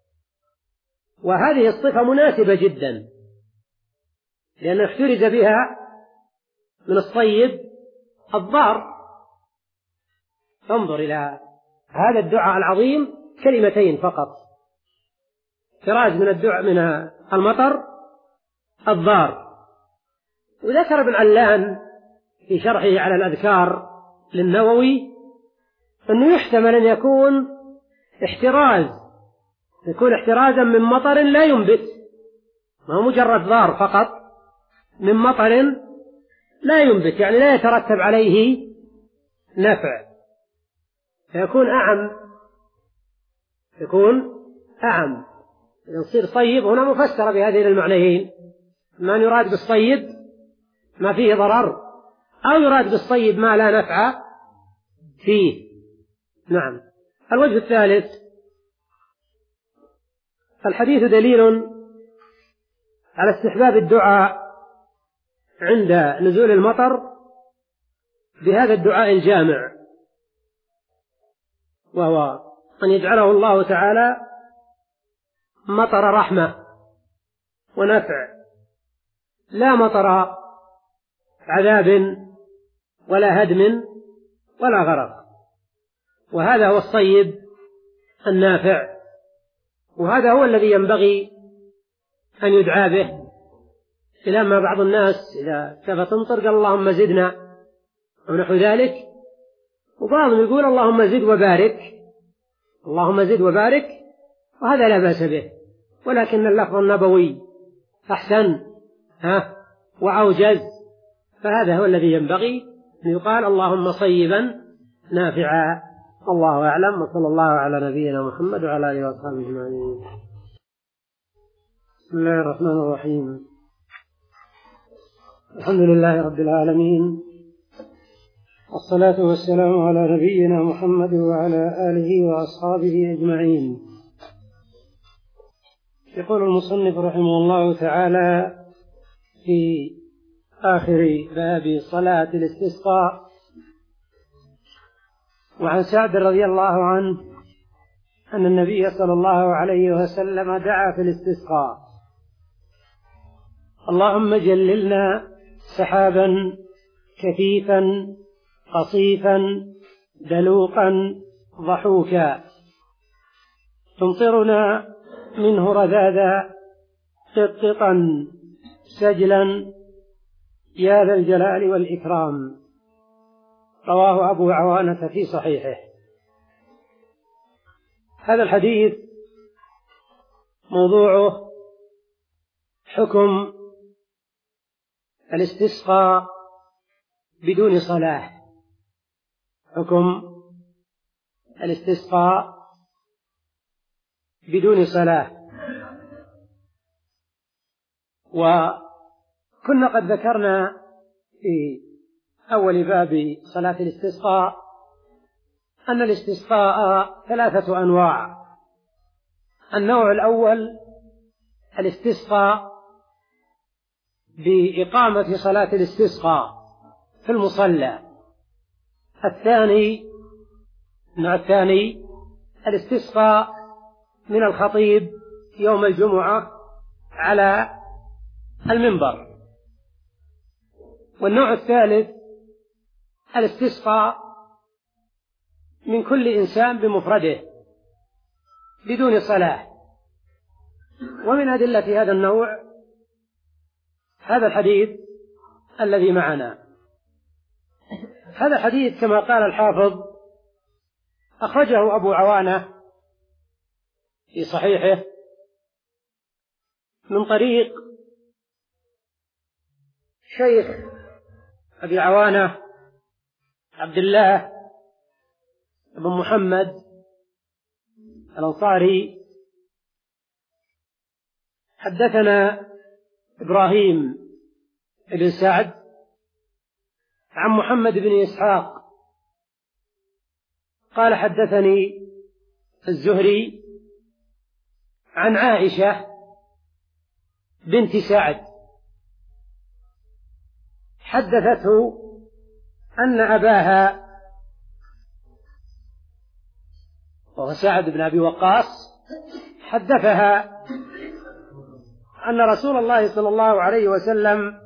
وهذه الصفة مناسبة جدا لأن احترز بها من الصيب الضار. انظر إلى هذا الدعاء العظيم، كلمتين فقط، احتراز من الدعاء من المطر الضار. وذكر ابن علان في شرحه على الأذكار للنووي أنه يحتمل أن يكون احتراز، يكون احترازا من مطر لا ينبت، ما هو مجرد ضار فقط، من مطر لا ينبت، يعني لا يترتب عليه نفع، فيكون أعم، يكون أعم. يصير صيب هنا مفسرة بهذين المعنيين، ما يراد بالصيب ما فيه ضرر، أو يراد بالصيب ما لا نفع فيه. نعم. الوجه الثالث، الحديث دليل على استحباب الدعاء عند نزول المطر بهذا الدعاء الجامع، وهو أن يجعله الله تعالى مطر رحمة ونفع، لا مطر عذاب ولا هدم ولا غرق. وهذا هو الصيب النافع، وهذا هو الذي ينبغي أن يدعى به. إلى ما بعض الناس إذا كفى تمطر قال اللهم زدنا ونحو ذلك، وبعضهم يقول اللهم زد وبارك، اللهم زد وبارك، وهذا لا بأس به، ولكن اللفظ النبوي أحسن ها وأوجز، فهذا هو الذي ينبغي أن يقال اللهم صيبا نافعا. الله أعلم، وصلى الله على نبينا محمد وعلى آله وصحبه أجمعين. بسم الله الرحمن الرحيم. الحمد لله رب العالمين، والصلاة والسلام على نبينا محمد وعلى آله وأصحابه أجمعين. يقول المصنف رحمه الله تعالى في آخر باب صلاة الاستسقاء: وعن سعد رضي الله عنه أن النبي صلى الله عليه وسلم دعا في الاستسقاء: اللهم جللنا سحابا كثيفا قصيفا دلوقا ضحوكا تمطرنا منه رذاذا قطقا سجلا يا ذا الجلال والإكرام. رواه أبو عوانة في صحيحه. هذا الحديث موضوعه حكم الاستسقاء بدون صلاة، حكم الاستسقاء بدون صلاة. وكنا قد ذكرنا في أول باب صلاة الاستسقاء أن الاستسقاء ثلاثة أنواع. النوع الأول الاستسقاء بإقامة صلاة الاستسقاء في المصلى. الثاني النوع الثاني الاستسقاء من الخطيب يوم الجمعة على المنبر. والنوع الثالث الاستسقاء من كل إنسان بمفرده بدون صلاة. ومن أدلة هذا النوع هذا الحديث الذي معنا. هذا الحديث كما قال الحافظ أخرجه أبو عوانة في صحيحه من طريق شيخ أبي عوانة عبد الله بن محمد الأنصاري. حدثنا إبراهيم بن سعد عن محمد بن إسحاق قال حدثني الزهري عن عائشة بنت سعد حدثته أن أباها وهو سعد بن أبي وقاص حدثها أن رسول الله صلى الله عليه وسلم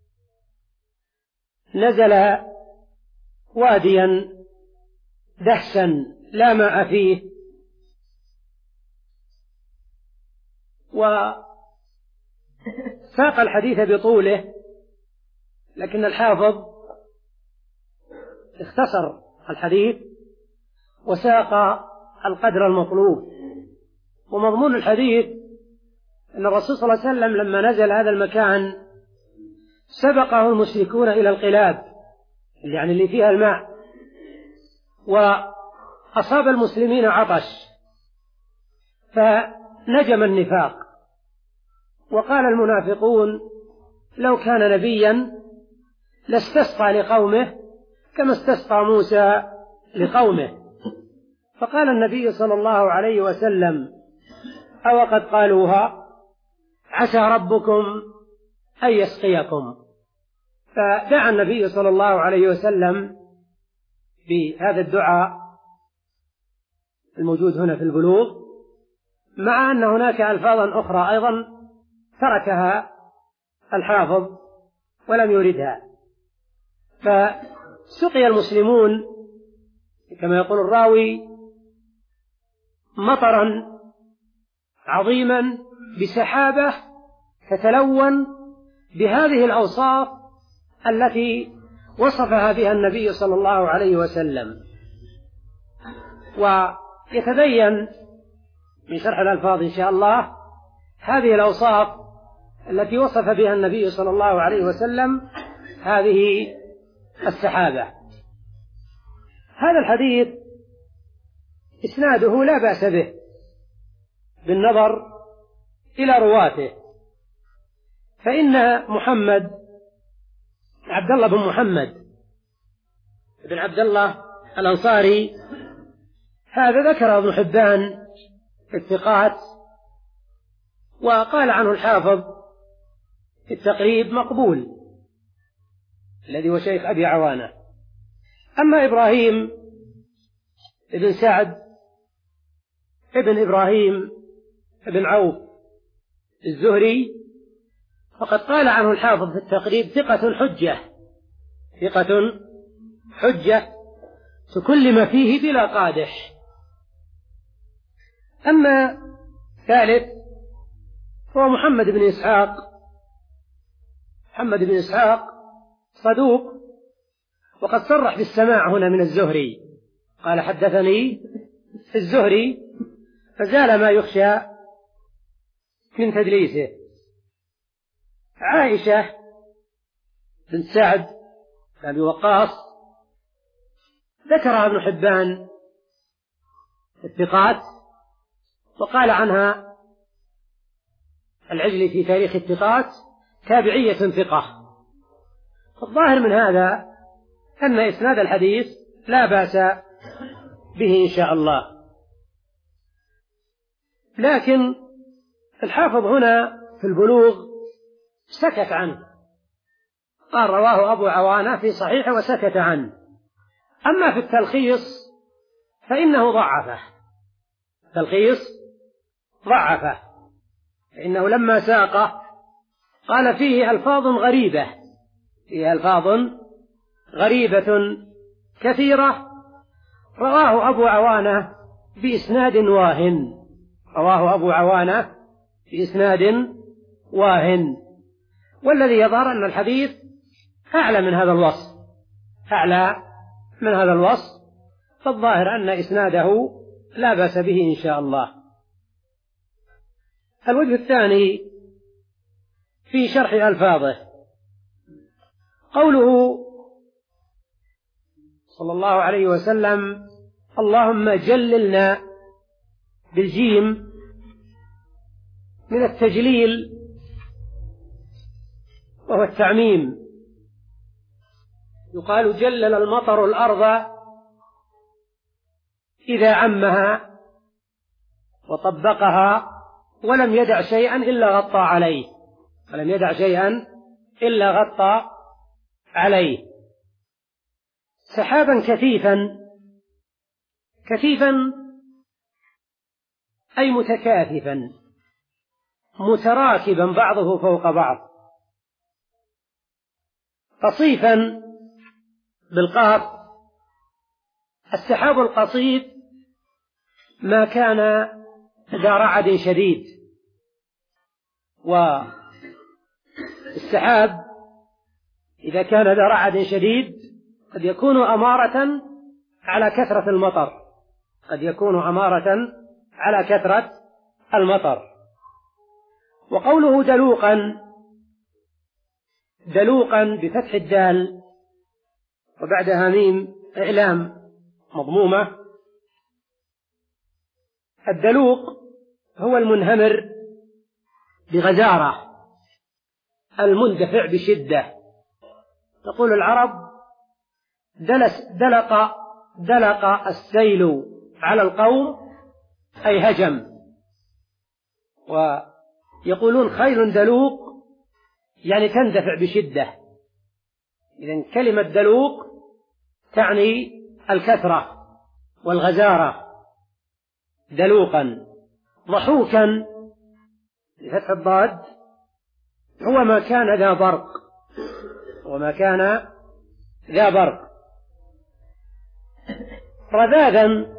نزل واديا دحسا لا ماء فيه، وساق الحديث بطوله، لكن الحافظ اختصر الحديث وساق القدر المطلوب. ومضمون الحديث أن الرسول صلى الله عليه وسلم لما نزل هذا المكان سبقه المشركون إلى القلاب، يعني اللي فيها الماء، وأصاب المسلمين عطش فنجم النفاق، وقال المنافقون لو كان نبيا لاستسقى لقومه كما استسقى موسى لقومه. فقال النبي صلى الله عليه وسلم: أو قد قالوها عسى ربكم أن يسقيكم. فدعا النبي صلى الله عليه وسلم بهذا الدعاء الموجود هنا في البلوغ، مع أن هناك ألفاظا أخرى أيضا تركها الحافظ ولم يردها. فسقي المسلمون كما يقول الراوي مطرا عظيما بسحابة تتلون بهذه الأوصاف التي وصفها بها النبي صلى الله عليه وسلم. ويتبين من شرح الألفاظ إن شاء الله هذه الأوصاف التي وصف بها النبي صلى الله عليه وسلم هذه السحابة. هذا الحديث إسناده لا بأس به بالنظر إلى رواته، فإن محمد عبد الله بن محمد بن عبد الله الأنصاري هذا ذكر ابن حبان في الثقات، وقال عنه الحافظ في التقريب مقبول، الذي هو شيخ أبي عوانة. أما إبراهيم ابن سعد ابن إبراهيم ابن عوف الزهري فقد قال عنه الحافظ في التقريب ثقة حجة، ثقة حجة تكلم فيه بلا قادح. أما ثالث هو محمد بن إسحاق محمد بن إسحاق صدوق، وقد صرح بالسماع هنا من الزهري، قال حدثني الزهري، فزال ما يخشى من تدليسه. عائشة بن سعد بن أبي وقاص ذكرها ابن حبان الثقات، وقال عنها العجلي في تاريخ الثقات تابعية ثقة. الظاهر من هذا أن إسناد الحديث لا بأس به إن شاء الله، لكن الحافظ هنا في البلوغ سكت عنه، قال رواه أبو عوانة في صحيحه وسكت عنه. أما في التلخيص فإنه ضعفه، تلخيص ضعفه، فإنه لما ساقه قال فيه ألفاظ غريبة، فيه ألفاظ غريبة كثيرة، رواه أبو عوانة بإسناد واهن، رواه أبو عوانة بإسناد واهن، والذي يظهر أن الحديث أعلى من هذا الوصف، أعلى من هذا الوصف، فالظاهر أن إسناده لا بأس به إن شاء الله. الوجه الثاني في شرح ألفاظه قوله صلى الله عليه وسلم: اللهم جللنا، بالجيم من التجليل وهو التعميم، يقال جلل المطر الأرض إذا عمها وطبقها ولم يدع شيئا إلا غطى عليه، ولم يدع شيئا إلا غطى عليه. سحابا كثيفا، كثيفا أي متكاثفا متراكبا بعضه فوق بعض. قصيفا بالقاف، السحاب القصيف ما كان ذا رعد شديد، والسحاب إذا كان ذا رعد شديد قد يكون أمارة على كثرة المطر، قد يكون أمارة على كثرة المطر. وقوله دلوقا دلوقا بفتح الدال وبعدها ميم إعلام مضمومة. الدلوق هو المنهمر بغزارة المندفع بشدة. تقول العرب دلس دلق دلق السيل على القوم أي هجم. ويقولون خيل دلوق يعني تندفع بشدة. إذن كلمة دلوق تعني الكثرة والغزارة. دلوقا. ضحوكا بفتح الضاد هو ما كان ذا برق، وما كان ذا برق. رذاذا،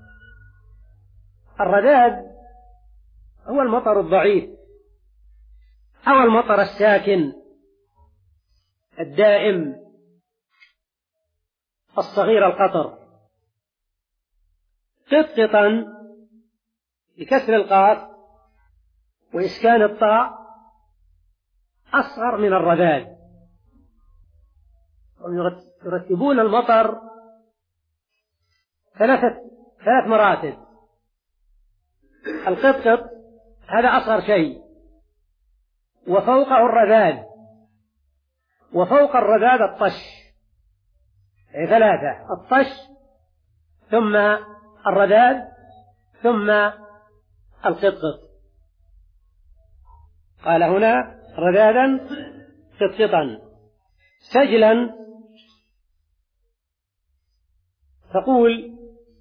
الرذاذ هو المطر الضعيف أو المطر الساكن الدائم الصغير القطر. قطقطا بكسر القاف وإسكان الطاء أصغر من الرذاذ. يرتبون المطر ثلاثة ثلاث مراتب. القطقط هذا أصغر شيء، وفوقه الرذاذ، وفوق الرذاذ الطش، يعني ثلاثة: الطش ثم الرذاذ ثم القطقط. قال هنا رذاذا قطقطا. سجلا، تقول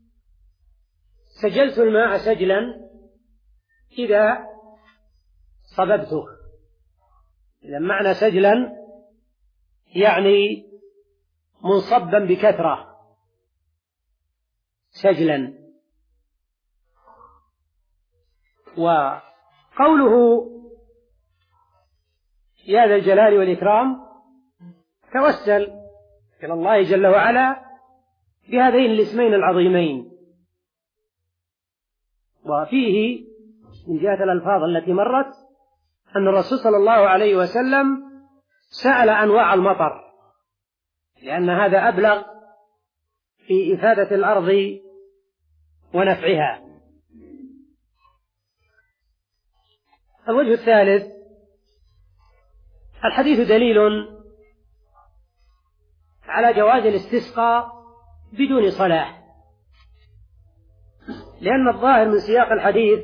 سجلت الماء سجلا إذا صببته. إذا معنى سجلا يعني منصبا بكثرة. سجلا. وقوله يا ذا الجلال والإكرام توسل إلى الله جل وعلا بهذين الاسمين العظيمين. وفيه من جهة الألفاظ التي مرت أن الرسول صلى الله عليه وسلم سأل أنواع المطر، لأن هذا أبلغ في إفادة الأرض ونفعها. الوجه الثالث: الحديث دليل على جواز الاستسقاء بدون صلاة، لأن الظاهر من سياق الحديث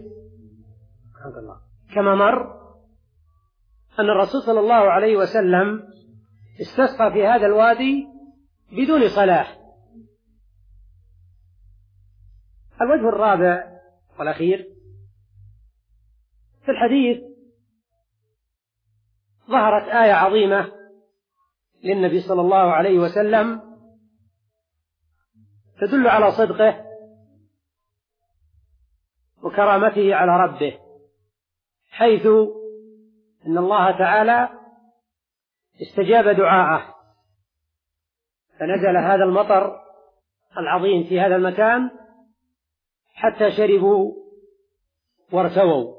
كما مر أن الرسول صلى الله عليه وسلم استسقى في هذا الوادي بدون صلاة. الوجه الرابع والأخير: في الحديث ظهرت آية عظيمة للنبي صلى الله عليه وسلم تدل على صدقه وكرامته على ربه، حيث إن الله تعالى استجاب دعاءه فنزل هذا المطر العظيم في هذا المكان حتى شربوا وارتووا.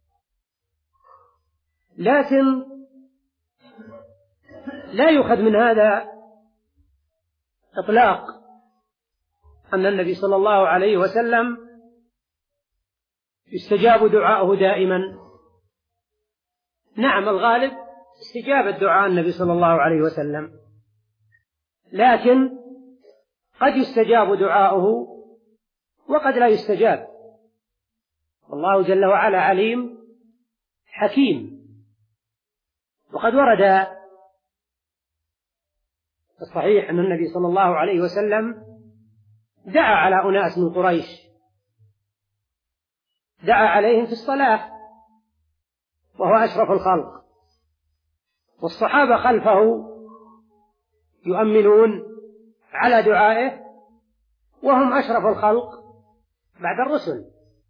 لكن لا يؤخذ من هذا إطلاق أن النبي صلى الله عليه وسلم يستجاب دعاءه دائما. نعم، الغالب استجابة دعاء النبي صلى الله عليه وسلم، لكن قد يستجاب دعاؤه وقد لا يستجاب. والله جل وعلا عليم حكيم. وقد ورد الصحيح أن النبي صلى الله عليه وسلم دعا على أناس من قريش، دعا عليهم في الصلاة وهو أشرف الخلق، والصحابة خلفه يؤمنون على دعائه وهم أشرف الخلق بعد الرسل.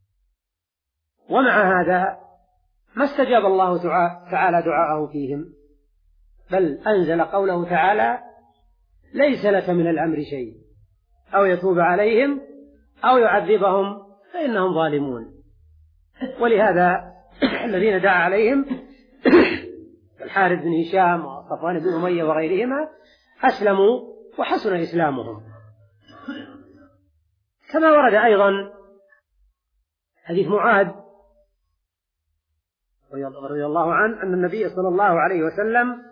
ومع هذا ما استجاب الله تعالى دعاءه فيهم، بل أنزل قوله تعالى: ليس لك من الأمر شيء أو يتوب عليهم أو يعذبهم فإنهم ظالمون. ولهذا الذين دعا عليهم الحارث بن هشام وصفوان بن أمية وغيرهما أسلموا وحسن إسلامهم. كما ورد أيضا حديث معاذ رضي الله عنه أن النبي صلى الله عليه وسلم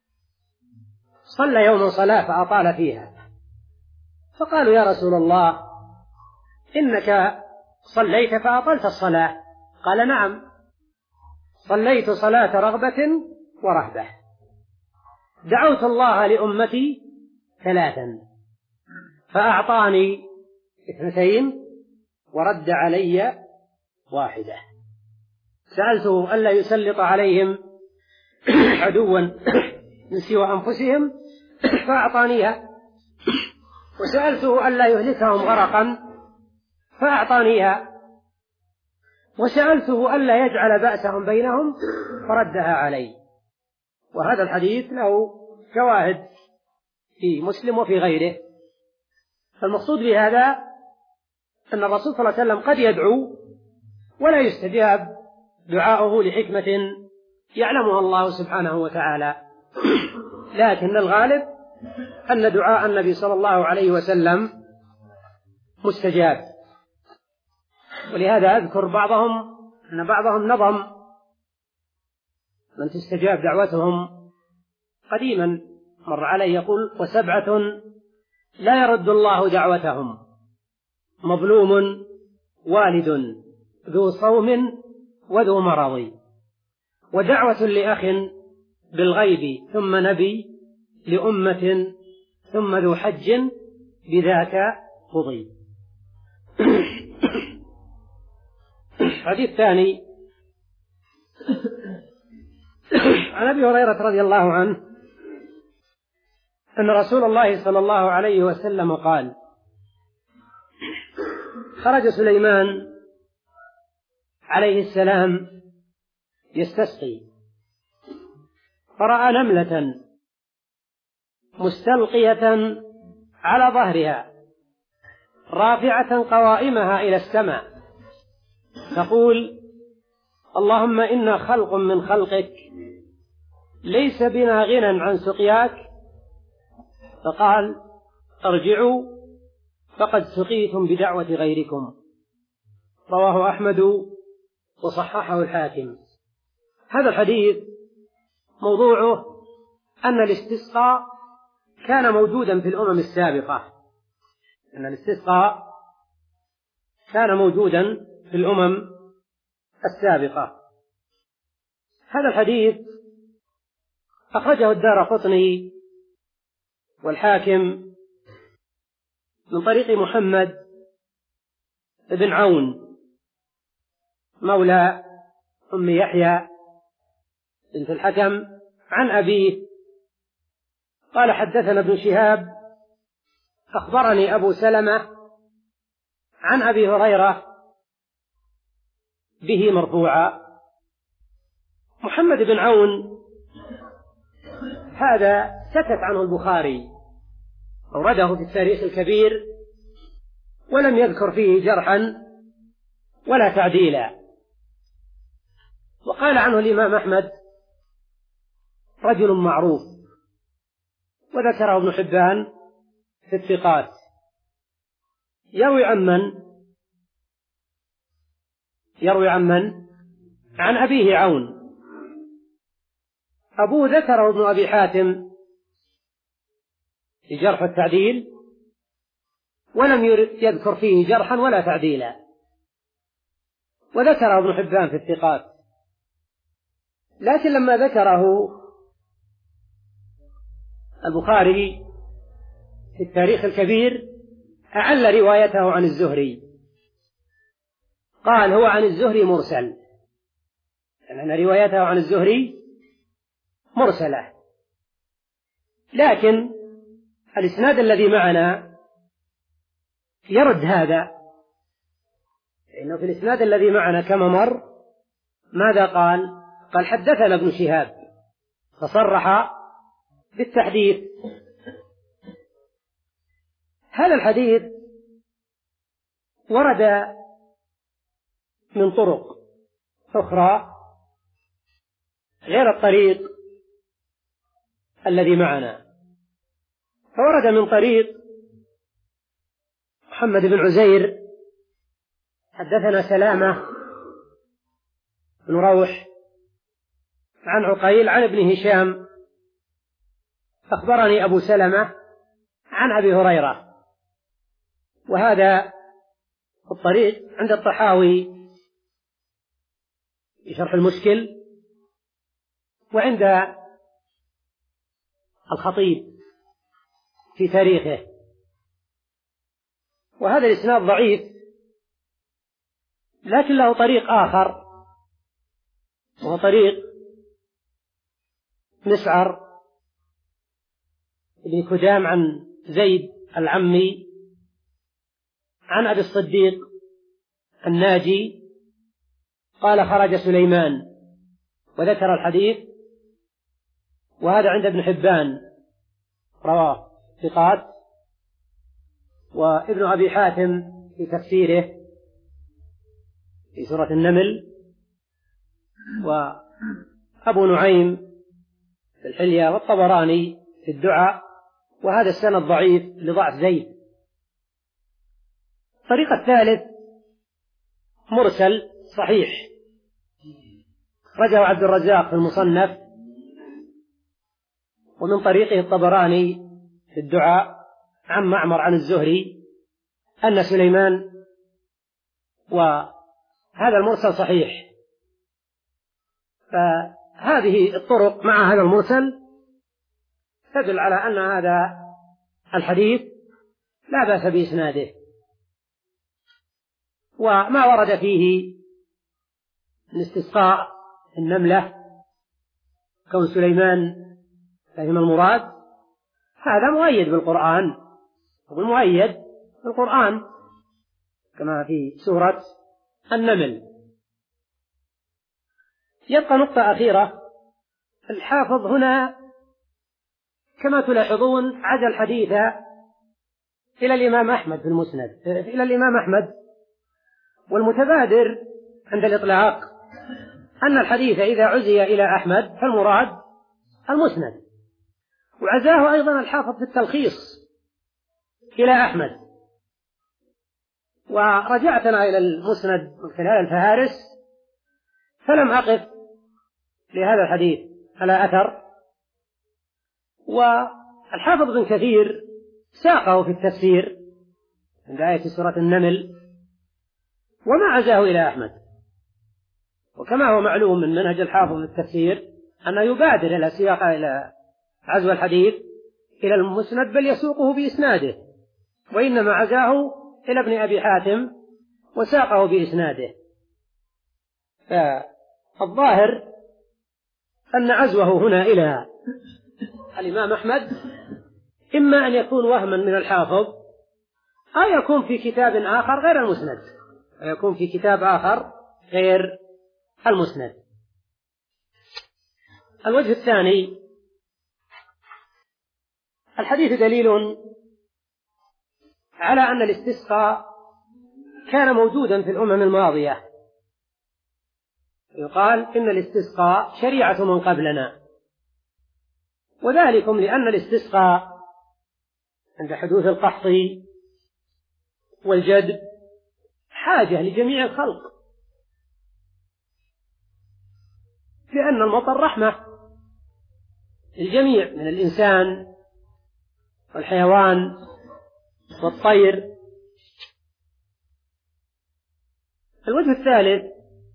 صلى يوما صلاة فأطال فيها، فقالوا يا رسول الله إنك صليت فأطلت الصلاة، قال نعم، صليت صلاة رغبة ورهبة، دعوت الله لأمتي ثلاثا فأعطاني اثنتين ورد علي واحدة، سألته ألا يسلط عليهم عدوا من سوى أنفسهم فأعطانيها، وسألته ألا يهلكهم غرقا فأعطانيها، وسألته ألا يجعل بأسهم بينهم فردها علي. وهذا الحديث له شواهد في مسلم وفي غيره. فالمقصود بهذا أن الرسول صلى الله عليه وسلم قد يدعو ولا يستجاب دعاؤه لحكمة يعلمها الله سبحانه وتعالى، لكن الغالب أن دعاء النبي صلى الله عليه وسلم مستجاب. ولهذا أذكر بعضهم أن بعضهم نظم من تستجاب دعوتهم قديما، مر عليه يقول وسبعة لا يرد الله دعوتهم، مظلوم والد ذو صوم وذو مرض، ودعوة لأخ بالغيب ثم نبي لأمة ثم ذو حج بذاك قضي. حديث ثاني عن أبي هريرة رضي الله عنه أن رسول الله صلى الله عليه وسلم قال خرج سليمان عليه السلام يستسقي فرأى نملة مستلقية على ظهرها رافعة قوائمها إلى السماء تقول اللهم إنا خلق من خلقك ليس بنا غنى عن سقياك، فقال ارجعوا فقد سقيتم بدعوة غيركم. رواه أحمد وصححه الحاكم. هذا الحديث موضوعه أن الاستسقاء كان موجودا في الأمم السابقة، أن الاستسقاء كان موجودا في الأمم السابقة. هذا الحديث أخرجه الدارقطني والحاكم من طريق محمد بن عون مولى أم يحيى بنت الحكم عن أبيه قال حدثنا ابن شهاب أخبرني أبو سلمة عن أبي هريرة به مرفوعا. محمد بن عون هذا سكت عنه البخاري، أورده في التاريخ الكبير ولم يذكر فيه جرحا ولا تعديلا. وقال عنه الإمام أحمد رجل معروف، وذكره ابن حبان في الثقات. يروي عن من؟ يروي عن من؟ عن أبيه عون. أبوه ذكره ابن أبي حاتم في جرح التعديل ولم يذكر فيه جرحا ولا تعديلا، وذكره ابن حبان في الثقات. لكن لما ذكره البخاري في التاريخ الكبير أعل روايته عن الزهري، قال هو عن الزهري مرسل، لأن روايته عن الزهري مرسلة. لكن الإسناد الذي معنا يرد هذا، لأنه في الإسناد الذي معنا كما مر ماذا قال؟ قال حدثنا ابن شهاب، فصرح بالتحديث. هذا الحديث ورد من طرق أخرى غير الطريق الذي معنا. فورد من طريق محمد بن عزير حدثنا سلامة بن روح عن عقيل عن ابن هشام أخبرني أبو سلمة عن أبي هريرة. وهذا الطريق عند الطحاوي في شرح المشكل، وعند الخطيب في تاريخه. وهذا الإسناد ضعيف، لكن له طريق آخر وهو طريق مسعر بن كدام عن زيد العمي عن أبي الصديق الناجي قال خرج سليمان، وذكر الحديث. وهذا عند ابن حبان رواه ثقات، وابن أبي حاتم في تفسيره في سورة النمل، وأبو نعيم في الحلية، والطبراني في الدعاء. وهذا السند ضعيف لضعف زيد. الطريق الثالث مرسل صحيح رجع عبد الرزاق في المصنف، ومن طريقه الطبراني في الدعاء عن معمر عن الزهري أن سليمان، وهذا المرسل صحيح. فهذه الطرق مع هذا المرسل تدل على أن هذا الحديث لا بأس بإسناده. وما ورد فيه من استسقاء النملة كون سليمان فهم المراد، هذا مؤيد بالقرآن، ومؤيد بالقرآن كما في سورة النمل. يبقى نقطة أخيرة. الحافظ هنا كما تلاحظون عزى الحديث إلى الإمام أحمد في المسند، إلى الإمام أحمد. والمتبادر عند الإطلاق أن الحديث إذا عزي إلى أحمد فالمراد المسند، وعزاه أيضا الحافظ في التلخيص إلى أحمد. ورجعتنا إلى المسند من خلال الفهارس فلم أقف لهذا الحديث على أثر. والحافظ بن كثير ساقه في التفسير عند آية سورة النمل وما عزاه إلى أحمد. وكما هو معلوم من منهج الحافظ في التفسير أنه يبادر إلى سياق إلى عزو الحديث إلى المسند، بل يسوقه بإسناده، وإنما عزاه إلى ابن أبي حاتم وساقه بإسناده. فالظاهر أن عزوه هنا إلى الإمام أحمد إما أن يكون وهما من الحافظ، أو يكون في كتاب آخر غير المسند، أو يكون في كتاب آخر غير المسند. الوجه الثاني: الحديث دليل على أن الاستسقاء كان موجودا في الأمم الماضية. يقال إن الاستسقاء شريعة من قبلنا، وذلكم لأن الاستسقاء عند حدوث القحط والجدب حاجة لجميع الخلق، لأن المطر رحمة للجميع من الإنسان والحيوان والطير. الوجه الثالث: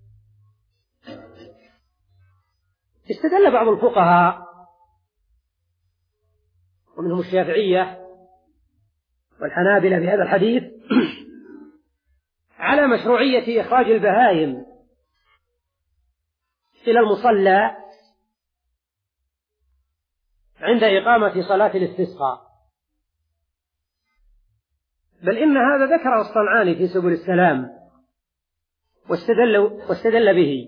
استدل بعض الفقهاء ومنهم الشافعية والحنابلة بهذا الحديث على مشروعية إخراج البهائم إلى المصلى عند إقامة صلاة الاستسقاء، بل إن هذا ذكره الصنعاني في سبل السلام واستدل, واستدل به،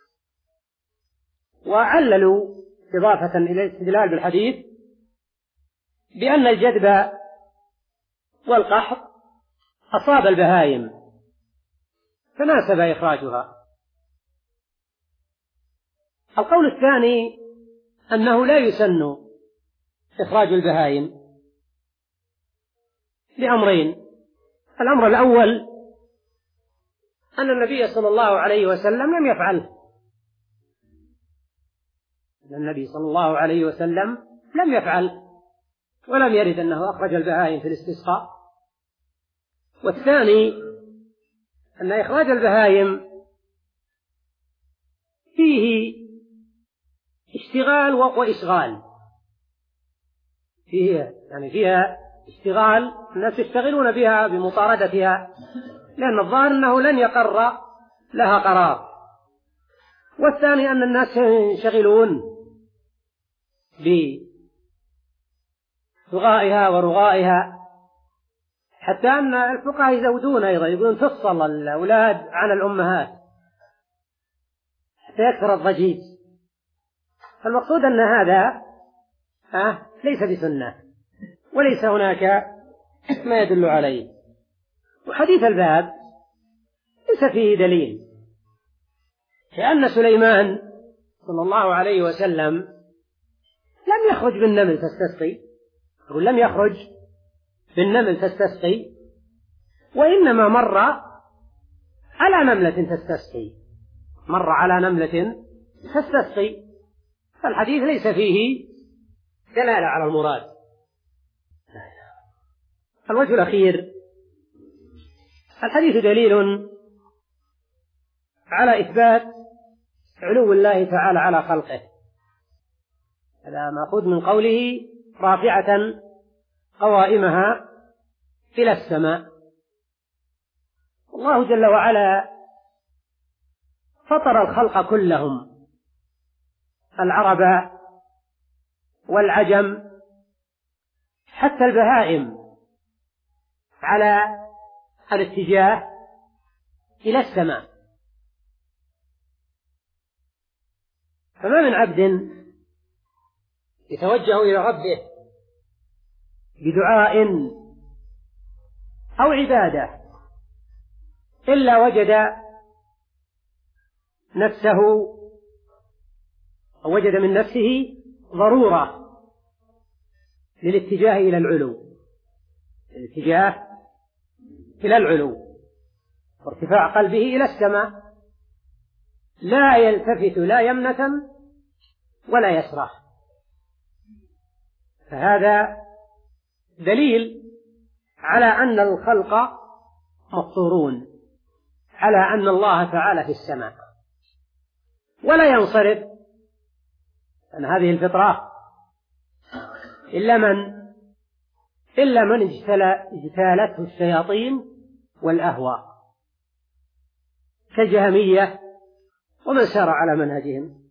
وعللوا إضافة إلى الاستدلال بالحديث بأن الجدب والقحط أصاب البهائم فناسب إخراجها. القول الثاني أنه لا يسن إخراج البهائم لأمرين. الأمر الأول أن النبي صلى الله عليه وسلم لم يفعله، أن النبي صلى الله عليه وسلم لم يفعل ولم يرد أنه أخرج البهائم في الاستسقاء. والثاني أن إخراج البهائم فيه اشتغال وإشغال، فيه يعني فيها اشتغال، الناس يشتغلون بها بمطاردتها لأن الظاهر أنه لن يقر لها قرار. والثاني أن الناس ينشغلون برغائها ورغائها، حتى أن الفقهاء يزودون أيضا، يقولون تفصل الأولاد عن الأمهات حتى يكثر الضجيج. فالمقصود أن هذا آه ليس بسنة وليس هناك ما يدل عليه. وحديث الباب ليس فيه دليل، لأن سليمان صلى الله عليه وسلم لم يخرج بالنمل تستسقي، يقول لم يخرج بالنمل تستسقي، وإنما مر على نملة تستسقي، مر على نملة تستسقي. فالحديث ليس فيه دلالة على المراد. الوجه الأخير، الحديث دليل على إثبات علو الله تعالى على خلقه، هذا مأخوذ من قوله رافعة قوائمها إلى السماء. الله جل وعلا فطر الخلق كلهم، العرب والعجم حتى البهائم، على الاتجاه إلى السماء. فما من عبد يتوجه إلى ربه بدعاء أو عبادة إلا وجد نفسه أو وجد من نفسه ضرورة للاتجاه إلى العلو، الاتجاه إلى العلو وارتفاع قلبه إلى السماء، لا يلتفت لا يمنة ولا يسرى. فهذا دليل على أن الخلق مفطورون، على أن الله تعالى في السماء، ولا ينصرف عن هذه الفطرة إلا من إلا من اجتالته الشياطين والأهواء كالجهمية ومن سار على منهجهم.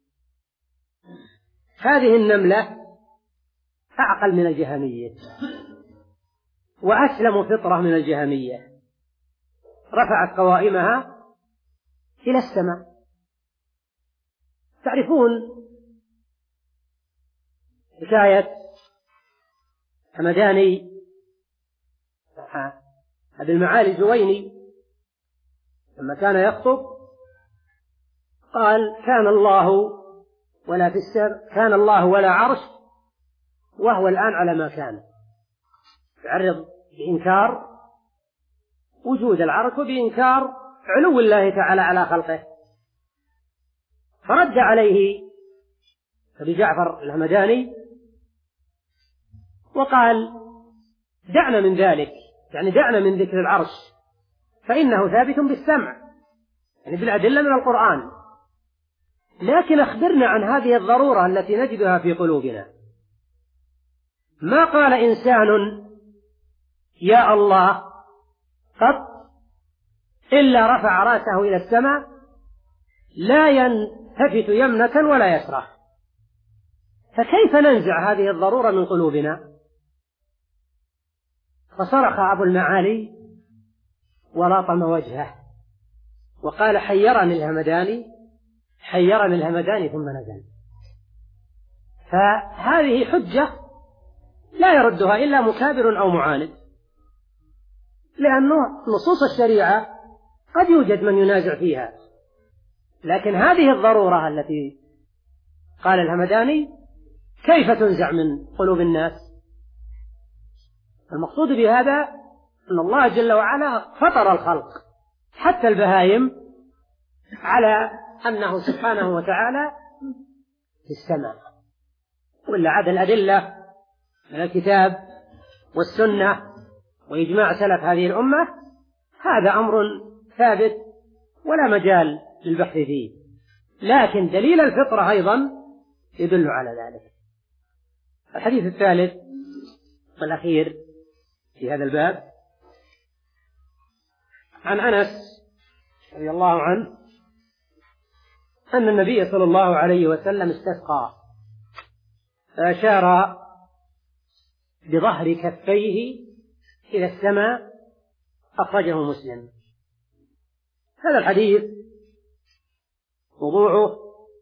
هذه النملة أعقل من الجهمية وأسلم فطرة من الجهمية، رفعت قوائمها إلى السماء. تعرفون حكاية همداني أبي المعالي الجويني لما كان يخطب قال كان الله ولا في السر، كان الله ولا عرش وهو الآن على ما كان، يعرض بإنكار وجود العرش وبإنكار علو الله تعالى على خلقه. فرد عليه أبي جعفر الهمداني وقال دعنا من ذلك، يعني دعنا من ذكر العرش فإنه ثابت بالسمع، يعني بالأدلة من القرآن، لكن أخبرنا عن هذه الضرورة التي نجدها في قلوبنا. ما قال إنسان يا الله قط إلا رفع رأسه إلى السماء لا يلتفت يمنة ولا يسرى. فكيف ننزع هذه الضرورة من قلوبنا؟ فصرخ أبو المعالي ولطم وجهه وقال حيرني الهمداني حيرني الهمداني ثم نزل. فهذه حجة لا يردها إلا مكابر أو معاند، لأنه نصوص الشريعة قد يوجد من ينازع فيها، لكن هذه الضرورة التي قال الهمداني كيف تنزع من قلوب الناس؟ المقصود بهذا أن الله جل وعلا فطر الخلق حتى البهائم على أنه سبحانه وتعالى في السماء، ولا عاد الأدلة من الكتاب والسنة وإجماع سلف هذه الأمة هذا أمر ثابت ولا مجال للبحث فيه، لكن دليل الفطرة أيضا يدل على ذلك. الحديث الثالث والأخير في هذا الباب عن أنس رضي الله عنه أن النبي صلى الله عليه وسلم استسقى فأشار بظهر كفيه إلى السماء، أخرجه مسلم. هذا الحديث موضوعه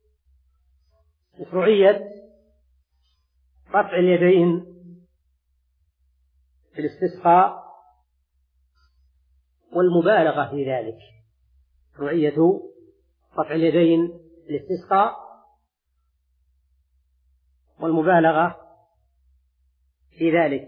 مشروعية رفع اليدين في الاستسقاء والمبالغة في ذلك، مشروعية رفع اليدين في الاستسقاء والمبالغة في ذلك.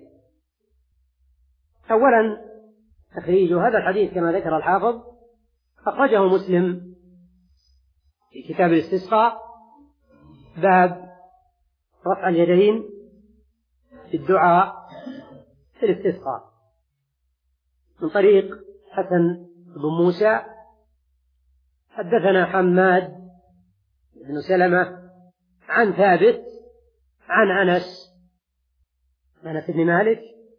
أولا تخريج هذا الحديث كما ذكر الحافظ أخرجه مسلم في كتاب الاستسقاء باب رفع اليدين في الدعاء في الاستسقاء من طريق حسن بن موسى حدثنا حماد بن سلمة عن ثابت عن أنس أنس بن مالك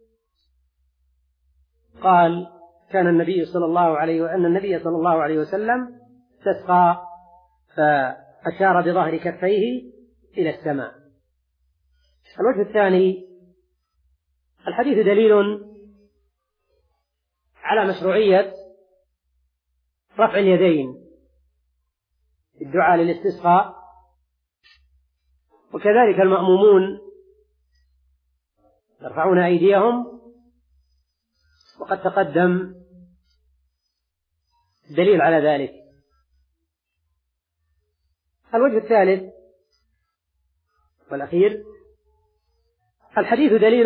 قال كان النبي صلى الله عليه وأن النبي صلى الله عليه وسلم استسقى فأشار بظهر كفيه إلى السماء. الوجه الثاني الحديث دليل على مشروعية رفع اليدين في الدعاء للاستسقاء، وكذلك المأمومون يرفعون أيديهم، وقد تقدم دليل على ذلك. الوجه الثالث والأخير الحديث دليل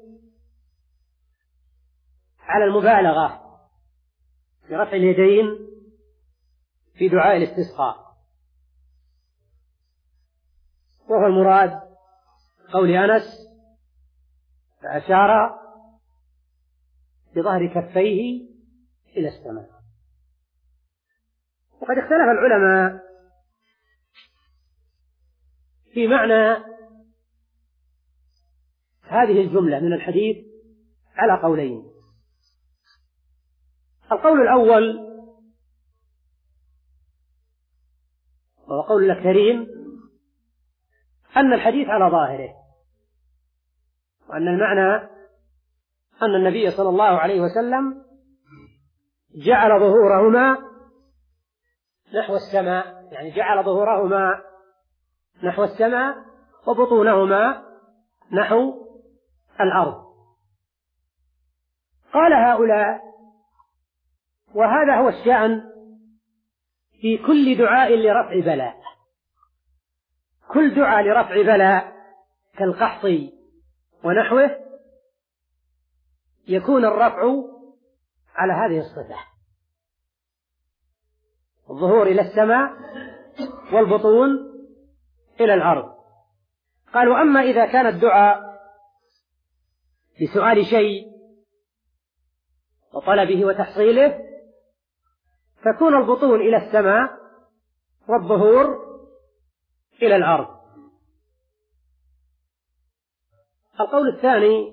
على المبالغة في رفع اليدين في دعاء الاستسقاء، وهو المراد قول أنس فأشار بظهر كفيه إلى السماء. وقد اختلف العلماء في معنى هذه الجملة من الحديث على قولين. القول الأول وهو قول الأكثرين أن الحديث على ظاهره، وأن المعنى أن النبي صلى الله عليه وسلم جعل ظهورهما نحو السماء، يعني جعل ظهورهما نحو السماء وبطونهما نحو الأرض. قال هؤلاء وهذا هو الشأن في كل دعاء لرفع بلاء، كل دعاء لرفع بلاء كالقحط ونحوه يكون الرفع على هذه الصفة، الظهور إلى السماء والبطون إلى الأرض. قالوا أما إذا كان الدعاء بسؤال شيء وطلبه وتحصيله تكون البطون إلى السماء والظهور إلى الأرض. القول الثاني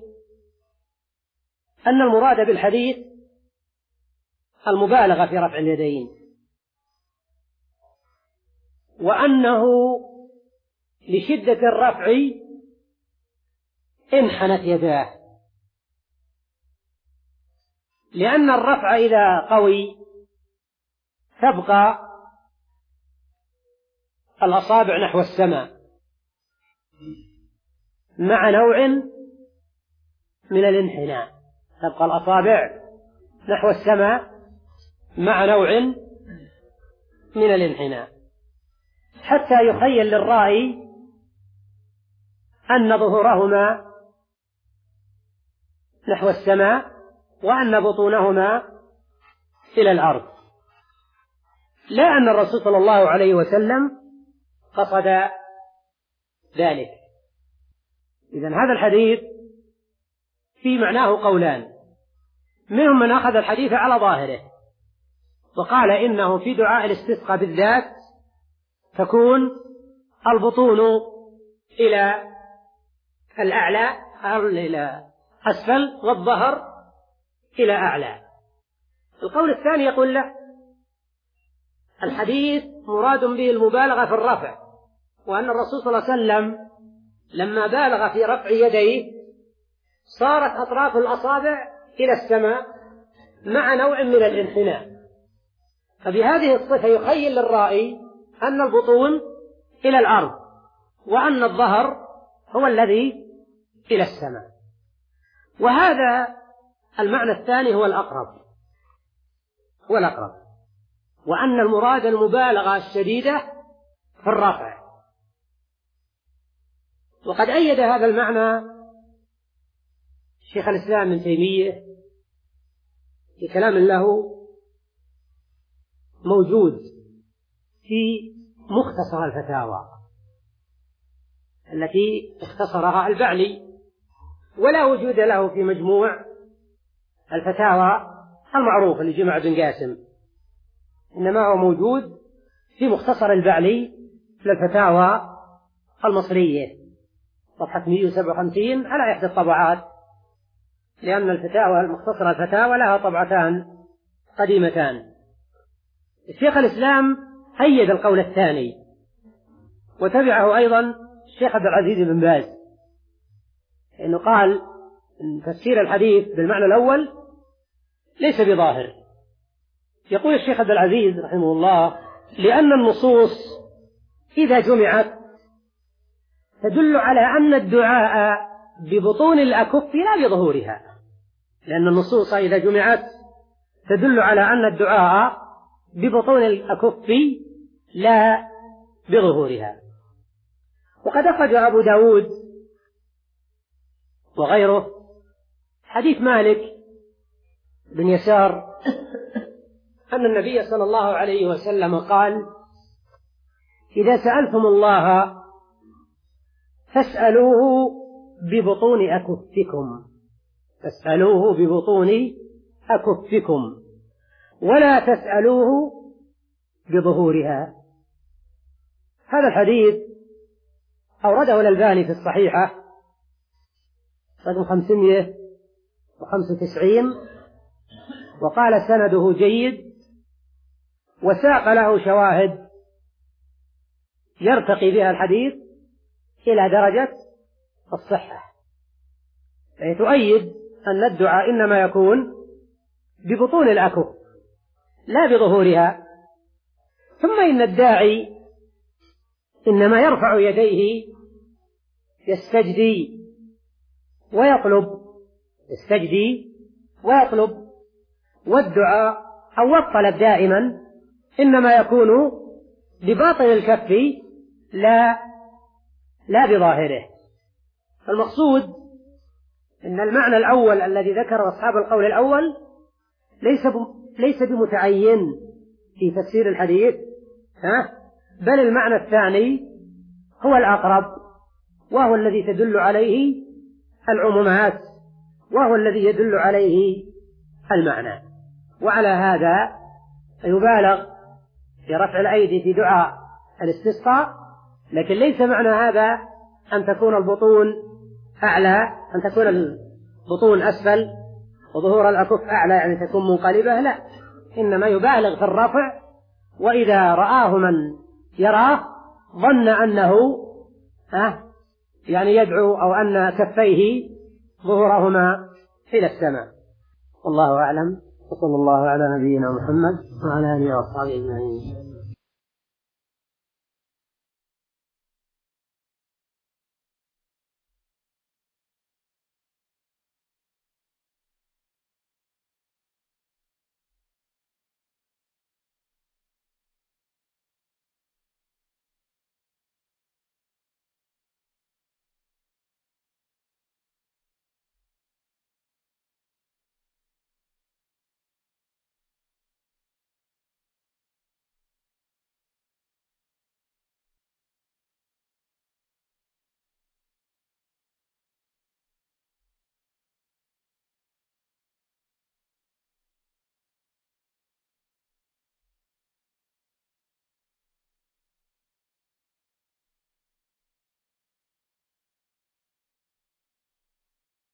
أن المراد بالحديث المبالغة في رفع اليدين، وأنه لشدة الرفع انحنت يداه، لأن الرفع إذا قوي تبقى الأصابع نحو السماء مع نوع من الانحناء، تبقى الأصابع نحو السماء مع نوع من الانحناء، حتى يخيل للرائي أن ظهورهما نحو السماء وأن بطونهما إلى الأرض، لا أن الرسول صلى الله عليه وسلم قصد ذلك. إذن هذا الحديث في معناه قولان، منهم من أخذ الحديث على ظاهره وقال إنه في دعاء الاستسقاء بالذات تكون البطون إلى الأعلى إلى أسفل والظهر إلى أعلى. القول الثاني يقول له الحديث مراد به المبالغة في الرفع، وأن الرسول صلى الله عليه وسلم لما بالغ في رفع يديه صارت أطراف الأصابع إلى السماء مع نوع من الانحناء، فبهذه الصفة يخيل للرائي أن البطون إلى الأرض وأن الظهر هو الذي إلى السماء. وهذا المعنى الثاني هو الأقرب هو الأقرب وأن المراد المبالغة الشديدة في الرفع. وقد أيد هذا المعنى شيخ الإسلام ابن تيمية في كلام له موجود في مختصر الفتاوى التي اختصرها البعلي، ولا وجود له في مجموع الفتاوى المعروف اللي جمع بن قاسم، إنما هو موجود في مختصر البعلي في الفتاوى المصرية صفحة مئة وسبعة وخمسين على إحدى الطبعات، لأن الفتاوى المختصر الفتاوى لها طبعتان قديمتان. الشيخ الإسلام أيد القول الثاني، وتبعه أيضا الشيخ عبد العزيز بن باز، إنه قال إن تفسير الحديث بالمعنى الأول ليس بظاهر. يقول الشيخ عبد العزيز رحمه الله لأن النصوص إذا جمعت تدل على أن الدعاء ببطون الأكف لا بظهورها، لأن النصوص إذا جمعت تدل على أن الدعاء ببطون الأكف لا بظهورها. وقد أخرج أبو داود وغيره حديث مالك بن يسار أن النبي صلى الله عليه وسلم قال إذا سألتم الله فاسألوه ببطون أكفكم فاسألوه ببطون أكفكم ولا تسألوه بظهورها. هذا الحديث أورده الألباني في الصحيحة رقم خمسمائة وخمسة وتسعين، وقال سنده جيد، وساق له شواهد يرتقي بها الحديث إلى درجة الصحة، فهي تؤيد أن الدعاء إنما يكون ببطون الأكف لا بظهورها. ثم إن الداعي إنما يرفع يديه يستجدي ويطلب يستجدي ويطلب، والدعاء أو الطلب دائما إنما يكون بباطن الكف لا لا بظاهره. المقصود إن المعنى الأول الذي ذكر أصحاب القول الأول ليس ليس بمتعين في تفسير الحديث، ها؟ بل المعنى الثاني هو الأقرب، وهو الذي تدل عليه العمومات، وهو الذي يدل عليه المعنى. وعلى هذا يبالغ في رفع الأيدي في دعاء الاستسقاء، لكن ليس معنى هذا أن تكون البطون أعلى، أن تكون البطون أسفل وظهور الأكف أعلى يعني تكون منقلبة، لا، إنما يبالغ في الرفع، وإذا رآه من يراه ظن أنه أه يعني يدعو أو أن كفيه ظهورهما إلى السماء. والله أعلم، وصلى الله على نبينا محمد وعلى آله وأصحابه أجمعين.